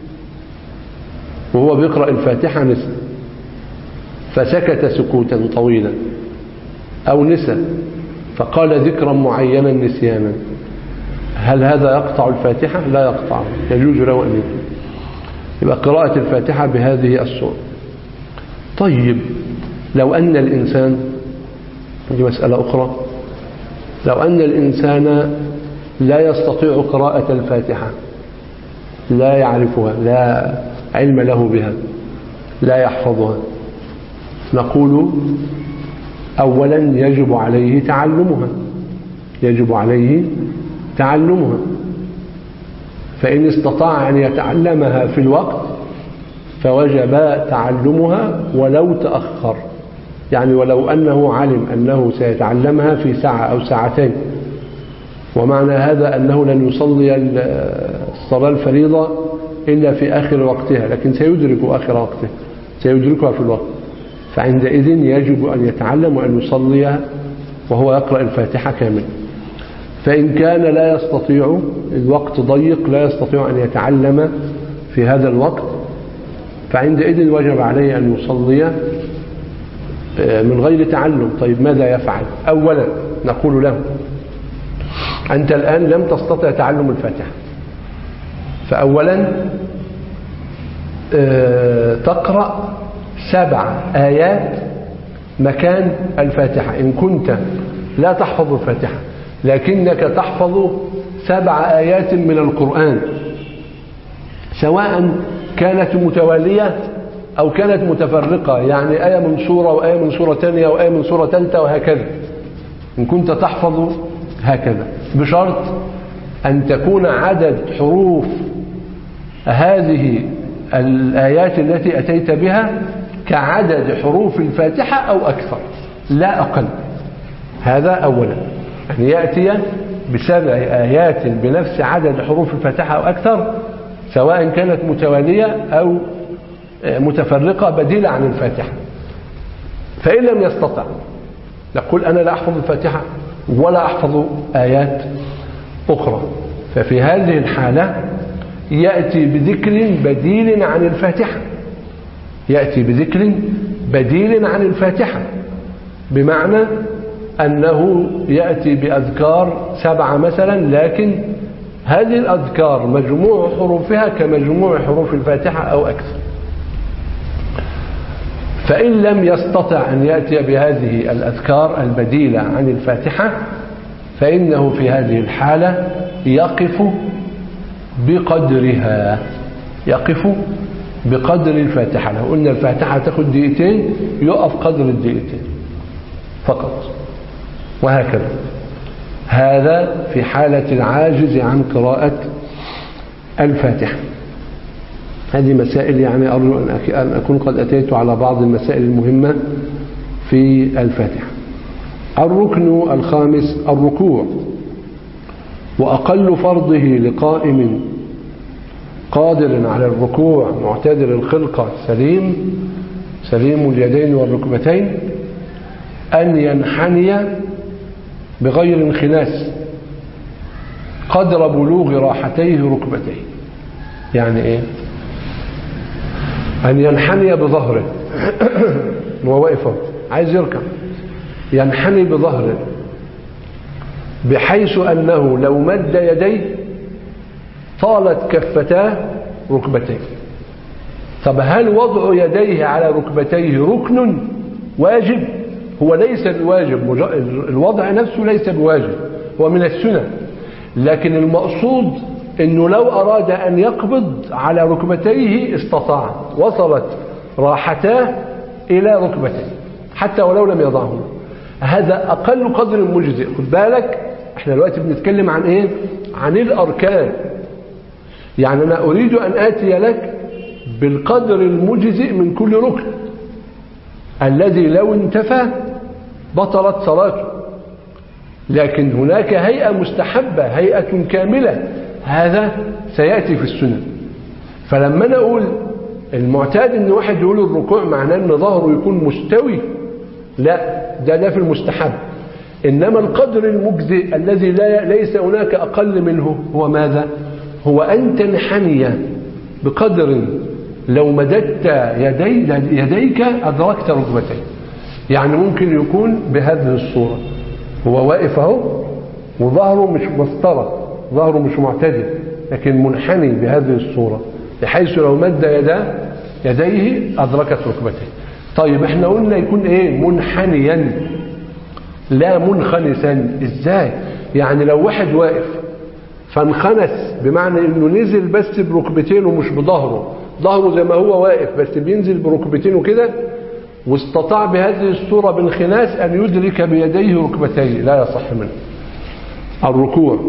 S2: وهو بيقرأ الفاتحة نسى فسكت سكوتا طويلا، أو نسى فقال ذكرا معينا نسيانا، هل هذا يقطع الفاتحة؟ لا يقطع، يجوز له أن يكون. يبقى قراءة الفاتحة بهذه الصورة. طيب، لو أن الإنسان، دي مسألة أخرى، لو أن الإنسان لا يستطيع قراءة الفاتحة، لا يعرفها، لا علم له بها، لا يحفظها، نقول أولا يجب عليه تعلمها يجب عليه تعلمها. فإن استطاع أن يتعلمها في الوقت فوجب تعلمها ولو تأخر، يعني ولو أنه علم أنه سيتعلمها في ساعة أو ساعتين، ومعنى هذا أنه لن يصلي الصلاة الفريضة إلا في آخر وقتها، لكن سيدرك آخر وقته، سيدركها في الوقت، فعندئذ يجب أن يتعلم وأن يصليها وهو يقرأ الفاتحة كاملة. فإن كان لا يستطيع، الوقت ضيق لا يستطيع أن يتعلم في هذا الوقت، فعندئذ وجب عليه أن يصلي من غير تعلم. طيب ماذا يفعل؟ أولا نقول له أنت الآن لم تستطع تعلم الفاتحة، فأولا تقرأ سبع آيات مكان الفاتحة. إن كنت لا تحفظ الفاتحة لكنك تحفظ سبع آيات من القرآن، سواء كانت متوالية أو كانت متفرقة، يعني آية من سورة وآية من سورة ثانية وآية من سورة ثالثة وهكذا، إن كنت تحفظ هكذا، بشرط أن تكون عدد حروف هذه الآيات التي أتيت بها كعدد حروف الفاتحة أو أكثر لا أقل. هذا أولا، أن يأتي بسبع آيات بنفس عدد حروف الفاتحة أو أكثر، سواء كانت متوالية أو متفرقة بديلة عن الفاتحة. فإن لم يستطع نقول أنا لا أحفظ الفاتحة ولا أحفظ آيات أخرى، ففي هذه الحالة يأتي بذكر بديل عن الفاتحة، يأتي بذكر بديل عن الفاتحة، بمعنى أنه يأتي بأذكار سبعة مثلا، لكن هذه الأذكار مجموع حروفها كمجموع حروف الفاتحة أو أكثر. فإن لم يستطع أن يأتي بهذه الأذكار البديلة عن الفاتحة فإنه في هذه الحالة يقف بقدرها، يقف بقدر الفاتحة. لو قلنا الفاتحة تاخد دقيقتين يقف قدر الدقيقتين فقط، وهكذا. هذا في حالة العاجز عن قراءة الفاتحة. هذه مسائل يعني أرجو أن أكون قد أتيت على بعض المسائل المهمة في الفاتحة. الركن الخامس الركوع، وأقل فرضه لقائم قادر على الركوع معتدل الخلقة سليم سليم اليدين والركبتين أن ينحني بغير انخناس قدر بلوغ راحتيه ركبتيه. يعني إيه؟ أن ينحني بظهره وهو واقف عايز يركع، ينحني بظهره بحيث أنه لو مد يديه طالت كفتاه ركبتيه. طب هل وضع يديه على ركبتيه ركن واجب؟ هو ليس بواجب، الوضع نفسه ليس بواجب، هو من السنة، لكن المقصود انه لو اراد ان يقبض على ركبتيه استطاع، وصلت راحتاه الى ركبتيه حتى ولو لم يضعهما. هذا اقل قدر مجزئ. خد بالك احنا دلوقتي بنتكلم عن ايه؟ عن الاركان. يعني انا اريد ان اتي لك بالقدر المجزئ من كل ركن الذي لو انتفى بطلت صلاته، لكن هناك هيئة مستحبة، هيئة كاملة، هذا سيأتي في السنة. فلما نقول المعتاد ان واحد يقول الركوع معناه ان ظهره يكون مستوي، لا، ده ده في المستحب. انما القدر المجزئ الذي لا ليس هناك اقل منه هو ماذا؟ هو ان تنحني بقدر لو مددت يدي يديك ادركت ركبتين. يعني ممكن يكون بهذه الصورة، هو واقف اهو وظهره مش مسطرة، ظهره مش معتدل، لكن منحني بهذه الصورة بحيث لو مد يداه يديه أدركت ركبتيه. طيب احنا قلنا يكون ايه؟ منحنيا لا منخنسا. ازاي؟ يعني لو واحد واقف فانخنس بمعنى انه نزل بس بركبتينه مش بظهره، ظهره زي ما هو واقف بس بينزل بركبتينه كده، واستطاع بهذه الصورة بانخناس أن يدرك بيديه ركبتيه، لا يصح منه. الركوع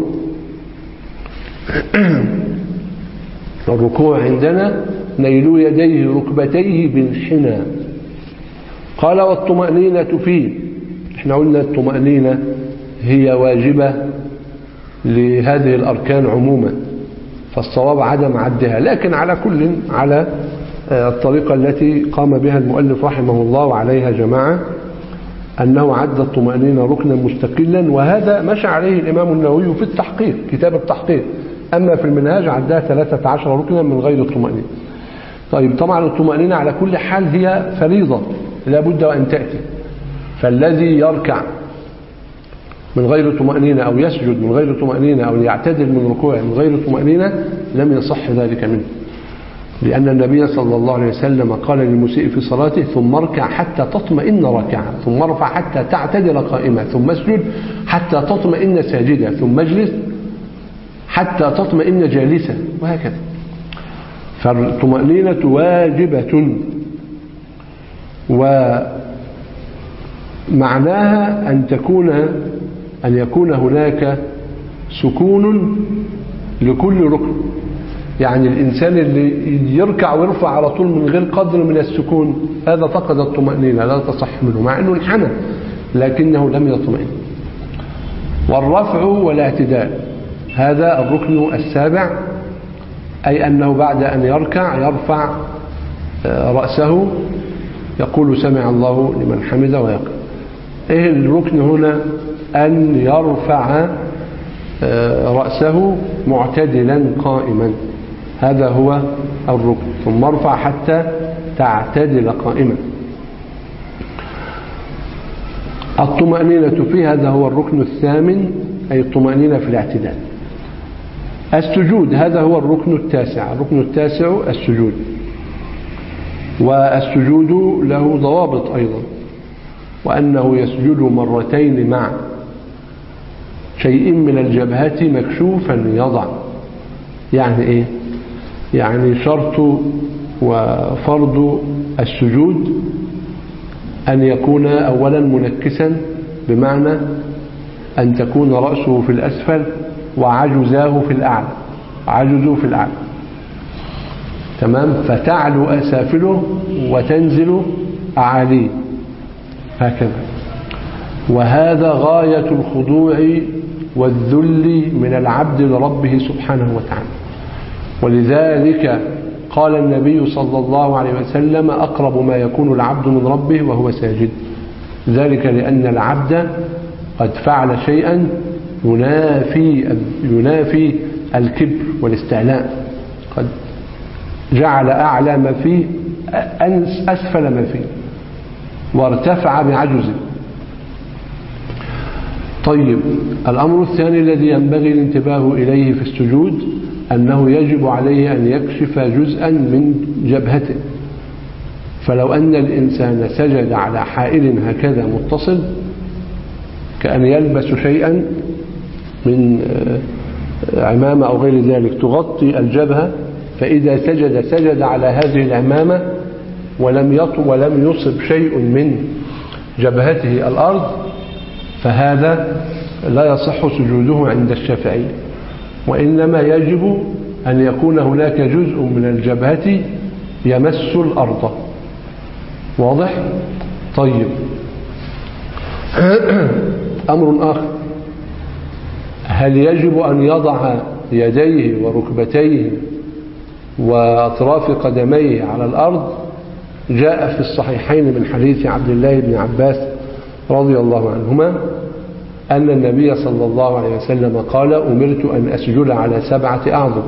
S2: الركوع عندنا نيل يديه ركبتيه بالحنى. قال والطمأنينة فيه. احنا قلنا الطمأنينة هي واجبة لهذه الأركان عموما، فالصواب عدم عدها، لكن على كل على الطريقة التي قام بها المؤلف رحمه الله وعليها جماعة أنه عد الطمأنينة ركنا مستقلا، وهذا مشى عليه الإمام النووي في التحقيق، كتاب التحقيق. أما في المنهاج عدها ثلاثة عشر ركنا من غير الطمأنينة. طيب طبعا الطمأنينة على كل حال هي فريضة لا بد وأن تأتي، فالذي يركع من غير طمأنينة أو يسجد من غير طمأنينة أو يعتدل من ركوع من غير طمأنينة لم يصح ذلك منه، لأن النبي صلى الله عليه وسلم قال للمسيء في صلاته ثم اركع حتى تطمئن راكعا، ثم ارفع حتى تعتدل قائما، ثم اسجد حتى تطمئن ساجدا، ثم اجلس حتى تطمئن جالسا، وهكذا. فالطمأنينة واجبة، ومعناها أن تكون أن يكون هناك سكون لكل ركن. يعني الإنسان اللي يركع ويرفع على طول من غير قدر من السكون هذا فقد الطمأنينة، لا تصح منه، مع أنه انحنى لكنه لم يطمئن. والرفع والاعتدال هذا الركن السابع، أي أنه بعد أن يركع يرفع رأسه يقول سمع الله لمن حمده ويقف. إيه الركن هنا؟ أن يرفع رأسه معتدلا قائما، هذا هو الركن. ثم ارفع حتى تعتدل قائما. الطمأنينة فيه هذا هو الركن الثامن، أي الطمأنينة في الاعتدال. السجود هذا هو الركن التاسع. الركن التاسع السجود، والسجود له ضوابط أيضا، وأنه يسجد مرتين مع شيء من الجبهة مكشوفا يضع. يعني إيه؟ يعني شرط وفرض السجود أن يكون أولا منكسا، بمعنى أن تكون رأسه في الأسفل وعجزاه في الأعلى، عجزه في الأعلى، تمام، فتعلو أسافله وتنزل أعاليه هكذا. وهذا غاية الخضوع والذل من العبد لربه سبحانه وتعالى. ولذلك قال النبي صلى الله عليه وسلم أقرب ما يكون العبد من ربه وهو ساجد، ذلك لأن العبد قد فعل شيئا ينافي ينافي الكبر والاستعلاء، قد جعل أعلى ما فيه أسفل ما فيه وارتفع بعجزه. طيب الأمر الثاني الذي ينبغي الانتباه إليه في السجود أنه يجب عليه أن يكشف جزءا من جبهته. فلو أن الإنسان سجد على حائل هكذا متصل كأن يلبس شيئا من عمامة أو غير ذلك تغطي الجبهة، فإذا سجد سجد على هذه العمامة ولم يطب ولم يصب شيء من جبهته الأرض، فهذا لا يصح سجوده عند الشافعي، وإنما يجب أن يكون هناك جزء من الجبهة يمس الأرض. واضح؟ طيب أمر آخر، هل يجب أن يضع يديه وركبتيه وأطراف قدميه على الأرض؟ جاء في الصحيحين من حديث عبد الله بن عباس رضي الله عنهما أن النبي صلى الله عليه وسلم قال أمرت أن أسجد على سبعة أعظم،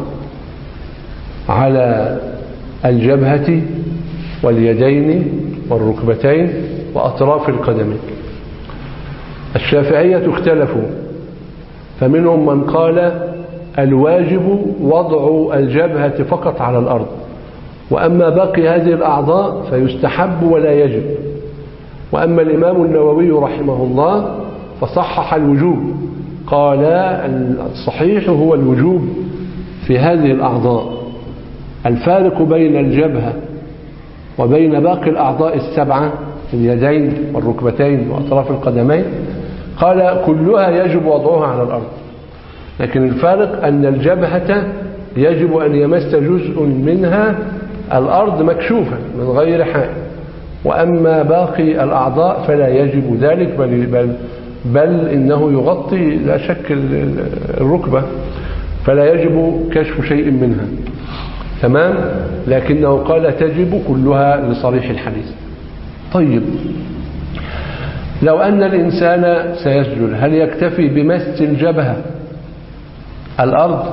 S2: على الجبهة واليدين والركبتين وأطراف القدمين. الشافعية اختلفوا، فمنهم من قال الواجب وضع الجبهة فقط على الأرض، وأما باقي هذه الأعضاء فيستحب ولا يجب. وأما الإمام النووي رحمه الله فصحح الوجوب، قال الصحيح هو الوجوب في هذه الأعضاء. الفارق بين الجبهة وبين باقي الأعضاء السبعة اليدين والركبتين وأطراف القدمين قال كلها يجب وضعها على الأرض، لكن الفارق أن الجبهة يجب أن يمس جزء منها الأرض مكشوفة من غير حائل، وأما باقي الأعضاء فلا يجب ذلك، بل, بل, بل إنه يغطي لا شك الركبة، فلا يجب كشف شيء منها. تمام. لكنه قال تجب كلها لصريح الحديث. طيب، لو أن الإنسان سيسجد هل يكتفي بمس الجبهة الأرض؟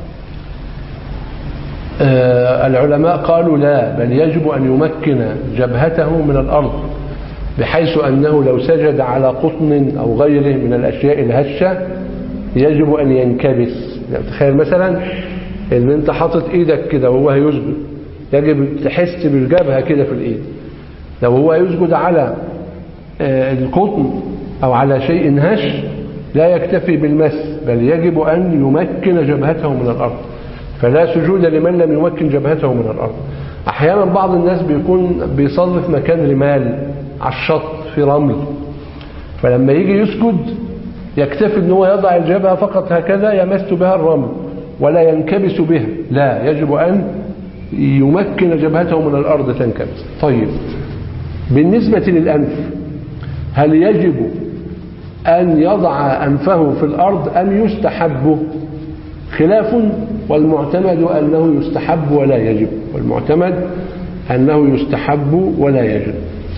S2: آه العلماء قالوا لا، بل يجب أن يمكن جبهته من الأرض، بحيث أنه لو سجد على قطن أو غيره من الأشياء الهشة يجب أن ينكبس. يعني تخيل مثلا ان انت حاطط ايدك كده وهو هيسجد، يجب تحس بالجبهة كده في الايد. لو هو يسجد على القطن او على شيء هش لا يكتفي بالمس، بل يجب ان يمكن جبهته من الارض، فلا سجود لمن لم يمكن جبهته من الارض. احيانا بعض الناس بيكون بيصلي في مكان رمال على الشط في رمل، فلما يجي يسجد يكتفي ان هو يضع الجبهة فقط هكذا يمس بها الرمل ولا ينكبس بها، لا، يجب أن يمكن جبهته من الأرض تنكبس. طيب، بالنسبة للأنف هل يجب أن يضع أنفه في الأرض أم يستحب؟ خلاف، والمعتمد أنه يستحب ولا يجب، والمعتمد أنه يستحب ولا يجب.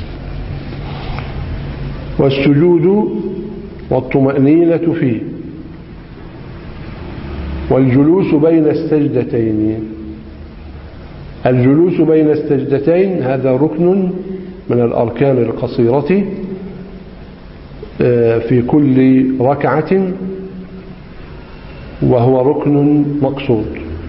S2: والسجود والطمأنينة فيه والجلوس بين السجدتين. الجلوس بين السجدتين هذا ركن من الأركان القصيرة في كل ركعة، وهو ركن مقصود.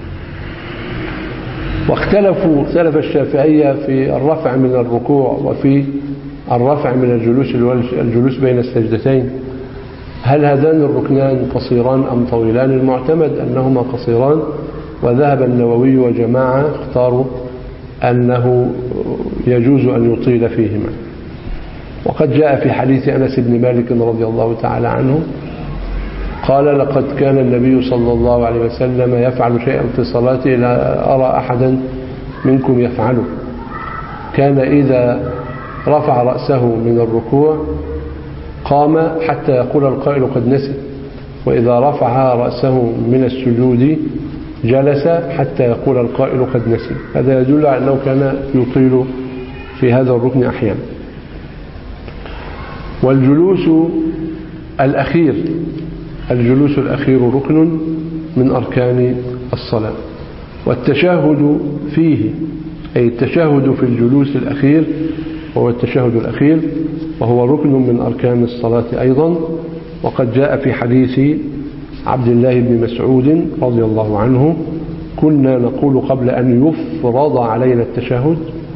S2: واختلفوا اختلف الشافعية في الرفع من الركوع وفي الرفع من الجلوس الجلوس بين السجدتين، هل هذان الركنان قصيران أم طويلان؟ المعتمد أنهما قصيران، وذهب النووي وجماعة اختاروا أنه يجوز أن يطيل فيهما. وقد جاء في حديث أنس بن مالك رضي الله تعالى عنه قال لقد كان النبي صلى الله عليه وسلم يفعل شيئا في صلاته لا أرى أحدا منكم يفعله. كان إذا رفع رأسه من الركوع قام حتى يقول القائل قد نسي، وإذا رفع رأسه من السجود جلس حتى يقول القائل قد نسي. هذا يدل على أنه كان يطيل في هذا الركن أحيانا. والجلوس الأخير الجلوس الأخير ركن من أركان الصلاة، والتشهد فيه أي التشهد في الجلوس الأخير وهو التشهد الأخير، وهو ركن من أركان الصلاة أيضا. وقد جاء في حديث عبد الله بن مسعود رضي الله عنه كنا نقول قبل أن يفرض علينا التشهد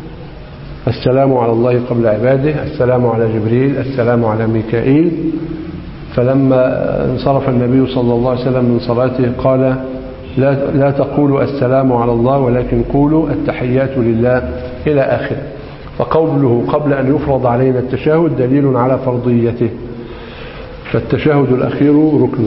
S2: السلام على الله قبل عباده، السلام على جبريل، السلام على ميكائيل. فلما انصرف النبي صلى الله عليه وسلم من صلاته قال لا, لا تقولوا السلام على الله ولكن قولوا التحيات لله إلى آخره. فقوله قبل أن يفرض علينا التشهد دليل على فرضيته، فالتشهد الأخير ركن.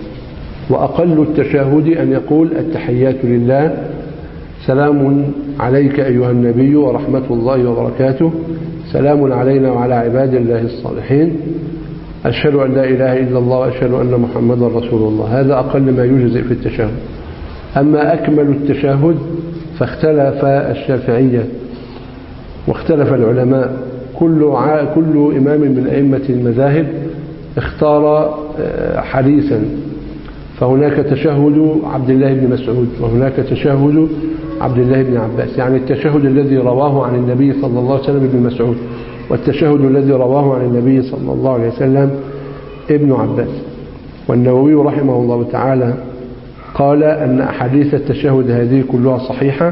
S2: وأقل التشهد أن يقول التحيات لله، سلام عليك أيها النبي ورحمة الله وبركاته، سلام علينا وعلى عباد الله الصالحين، أشهد أن لا إله إلا الله وأشهد أن محمدا رسول الله. هذا أقل ما يجزئ في التشهد. أما أكمل التشهد فاختلف الشافعية واختلف العلماء، كل كل إمام من أئمة المذاهب اختار حديثا، فهناك تشهد عبد الله بن مسعود وهناك تشهد عبد الله بن عباس، يعني التشهد الذي رواه عن النبي صلى الله عليه وسلم ابن مسعود، والتشهد الذي رواه عن النبي صلى الله عليه وسلم ابن عباس. والنووي رحمه الله تعالى قال أن أحاديث التشهد هذه كلها صحيحة،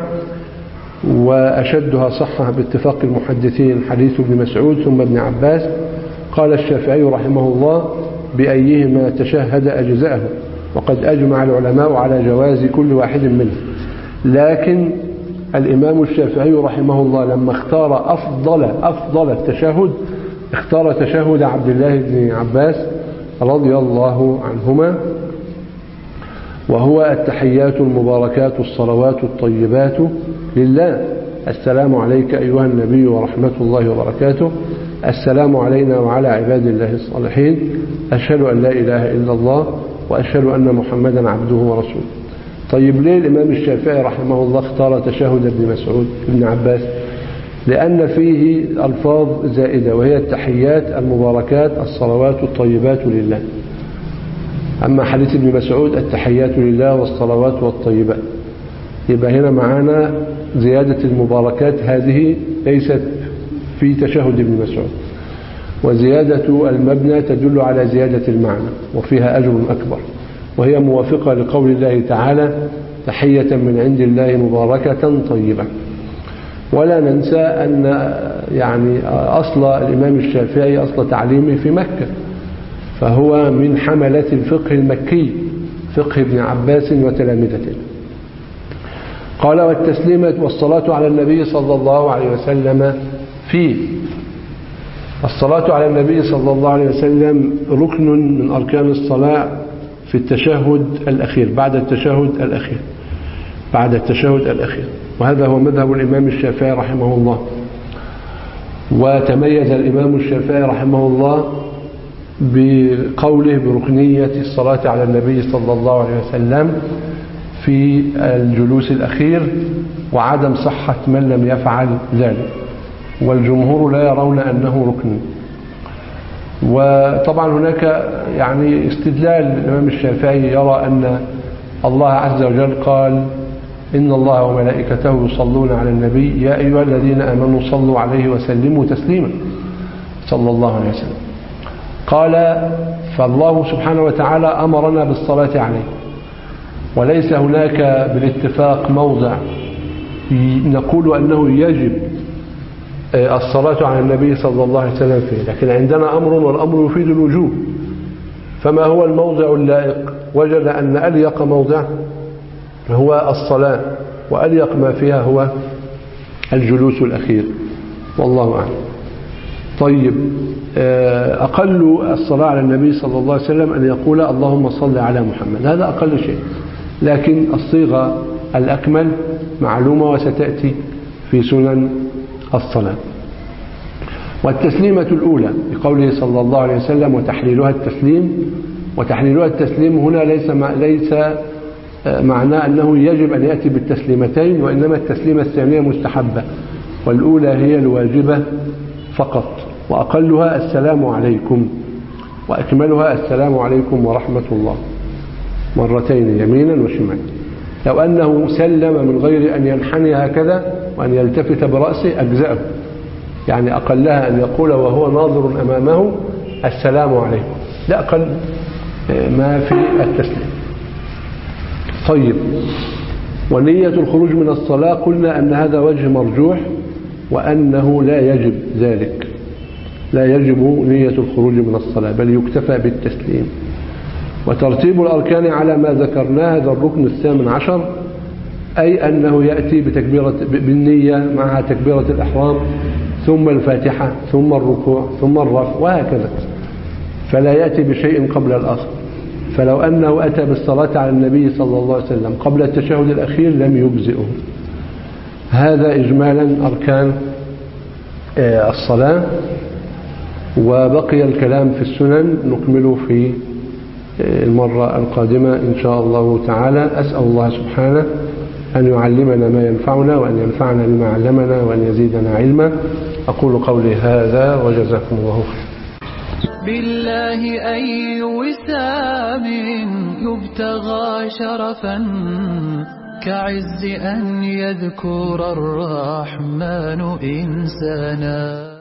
S2: وأشدها صحة باتفاق المحدثين حديث ابن مسعود ثم ابن عباس. قال الشافعي رحمه الله بأيهما تشهد أجزاءه، وقد أجمع العلماء على جواز كل واحد منه. لكن الإمام الشافعي رحمه الله لما اختار أفضل أفضل التشهد اختار تشهد عبد الله بن عباس رضي الله عنهما، وهو التحيات المباركات الصلوات الطيبات لله. السلام عليك أيها النبي ورحمة الله وبركاته، السلام علينا وعلى عباد الله الصالحين، أشهد أن لا إله إلا الله وأشهد أن محمدا عبده ورسوله. طيب ليه الإمام الشافعي رحمه الله اختار تشهد ابن مسعود ابن عباس؟ لأن فيه ألفاظ زائدة، وهي التحيات المباركات الصلوات الطيبات لله. أما حديث ابن مسعود التحيات لله والصلوات والطيبات، يبقى هنا معانا زيادة المباركات، هذه ليست في تشهد ابن مسعود، وزيادة المبنى تدل على زيادة المعنى وفيها أجر أكبر، وهي موافقة لقول الله تعالى تحية من عند الله مباركة طيبة. ولا ننسى أن يعني أصل الإمام الشافعي أصل تعليمه في مكة، فهو من حملة الفقه المكي، فقه ابن عباس وتلامذته. قال والتسليمة والصلاة على النبي صلى الله عليه وسلم فيه. الصلاة على النبي صلى الله عليه وسلم ركن من أركان الصلاة في التشهد الأخير، بعد التشهد الأخير بعد التشهد الأخير وهذا هو مذهب الإمام الشافعي رحمه الله. وتميز الإمام الشافعي رحمه الله بقوله بركنية الصلاة على النبي صلى الله عليه وسلم في الجلوس الأخير، وعدم صحة من لم يفعل ذلك، والجمهور لا يرون أنه ركن. وطبعا هناك يعني استدلال الإمام الشافعي، يرى أن الله عز وجل قال إن الله وملائكته يصلون على النبي يا أيها الذين آمنوا صلوا عليه وسلموا تسليما صلى الله عليه وسلم. قال فالله سبحانه وتعالى أمرنا بالصلاة عليه، وليس هناك بالاتفاق موضع نقول أنه يجب الصلاة على النبي صلى الله عليه وسلم فيه، لكن عندنا أمر والأمر يفيد الوجوب. فما هو الموضع اللائق؟ وجد أن أليق موضع هو الصلاة، وأليق ما فيها هو الجلوس الأخير، والله أعلم. طيب أقل الصلاة على النبي صلى الله عليه وسلم أن يقول اللهم صل على محمد، هذا أقل شيء، لكن الصيغة الأكمل معلومة وستأتي في سنن الصلاة. والتسليمة الأولى بقوله صلى الله عليه وسلم وتحليلها التسليم. وتحليلها التسليم هنا ليس ليس معناه أنه يجب أن يأتي بالتسليمتين، وإنما التسليمة الثانية مستحبة، والأولى هي الواجبة فقط، وأقلها السلام عليكم، وأكملها السلام عليكم ورحمة الله، مرتين يمينا وشمالا. لو أنه سلم من غير أن ينحني هكذا وأن يلتفت برأسه أجزأه، يعني أقلها أن يقول وهو ناظر أمامه السلام عليكم، لا أقل ما في التسليم. طيب، ونية الخروج من الصلاة قلنا أن هذا وجه مرجوح، وأنه لا يجب ذلك، لا يجب نية الخروج من الصلاة، بل يكتفى بالتسليم. وترتيب الأركان على ما ذكرناه هذا الركن الثامن عشر، أي أنه يأتي بتكبيرة بالنية مع تكبيرة الإحرام، ثم الفاتحة، ثم الركوع، ثم الرفع، وهكذا، فلا يأتي بشيء قبل الآخر. فلو أنه أتى بالصلاة على النبي صلى الله عليه وسلم قبل التشهد الأخير لم يجزئه. هذا إجمالا أركان الصلاة، وبقي الكلام في السنن نكمله في المرة القادمة إن شاء الله تعالى. أسأل الله سبحانه أن يعلمنا ما ينفعنا، وأن ينفعنا بما علمنا، وأن يزيدنا علما. أقول قولي هذا وجزاكم الله خيرا.
S1: بالله أي وسام يبتغى شرفا كعز أن يذكر الرحمن إنسانا.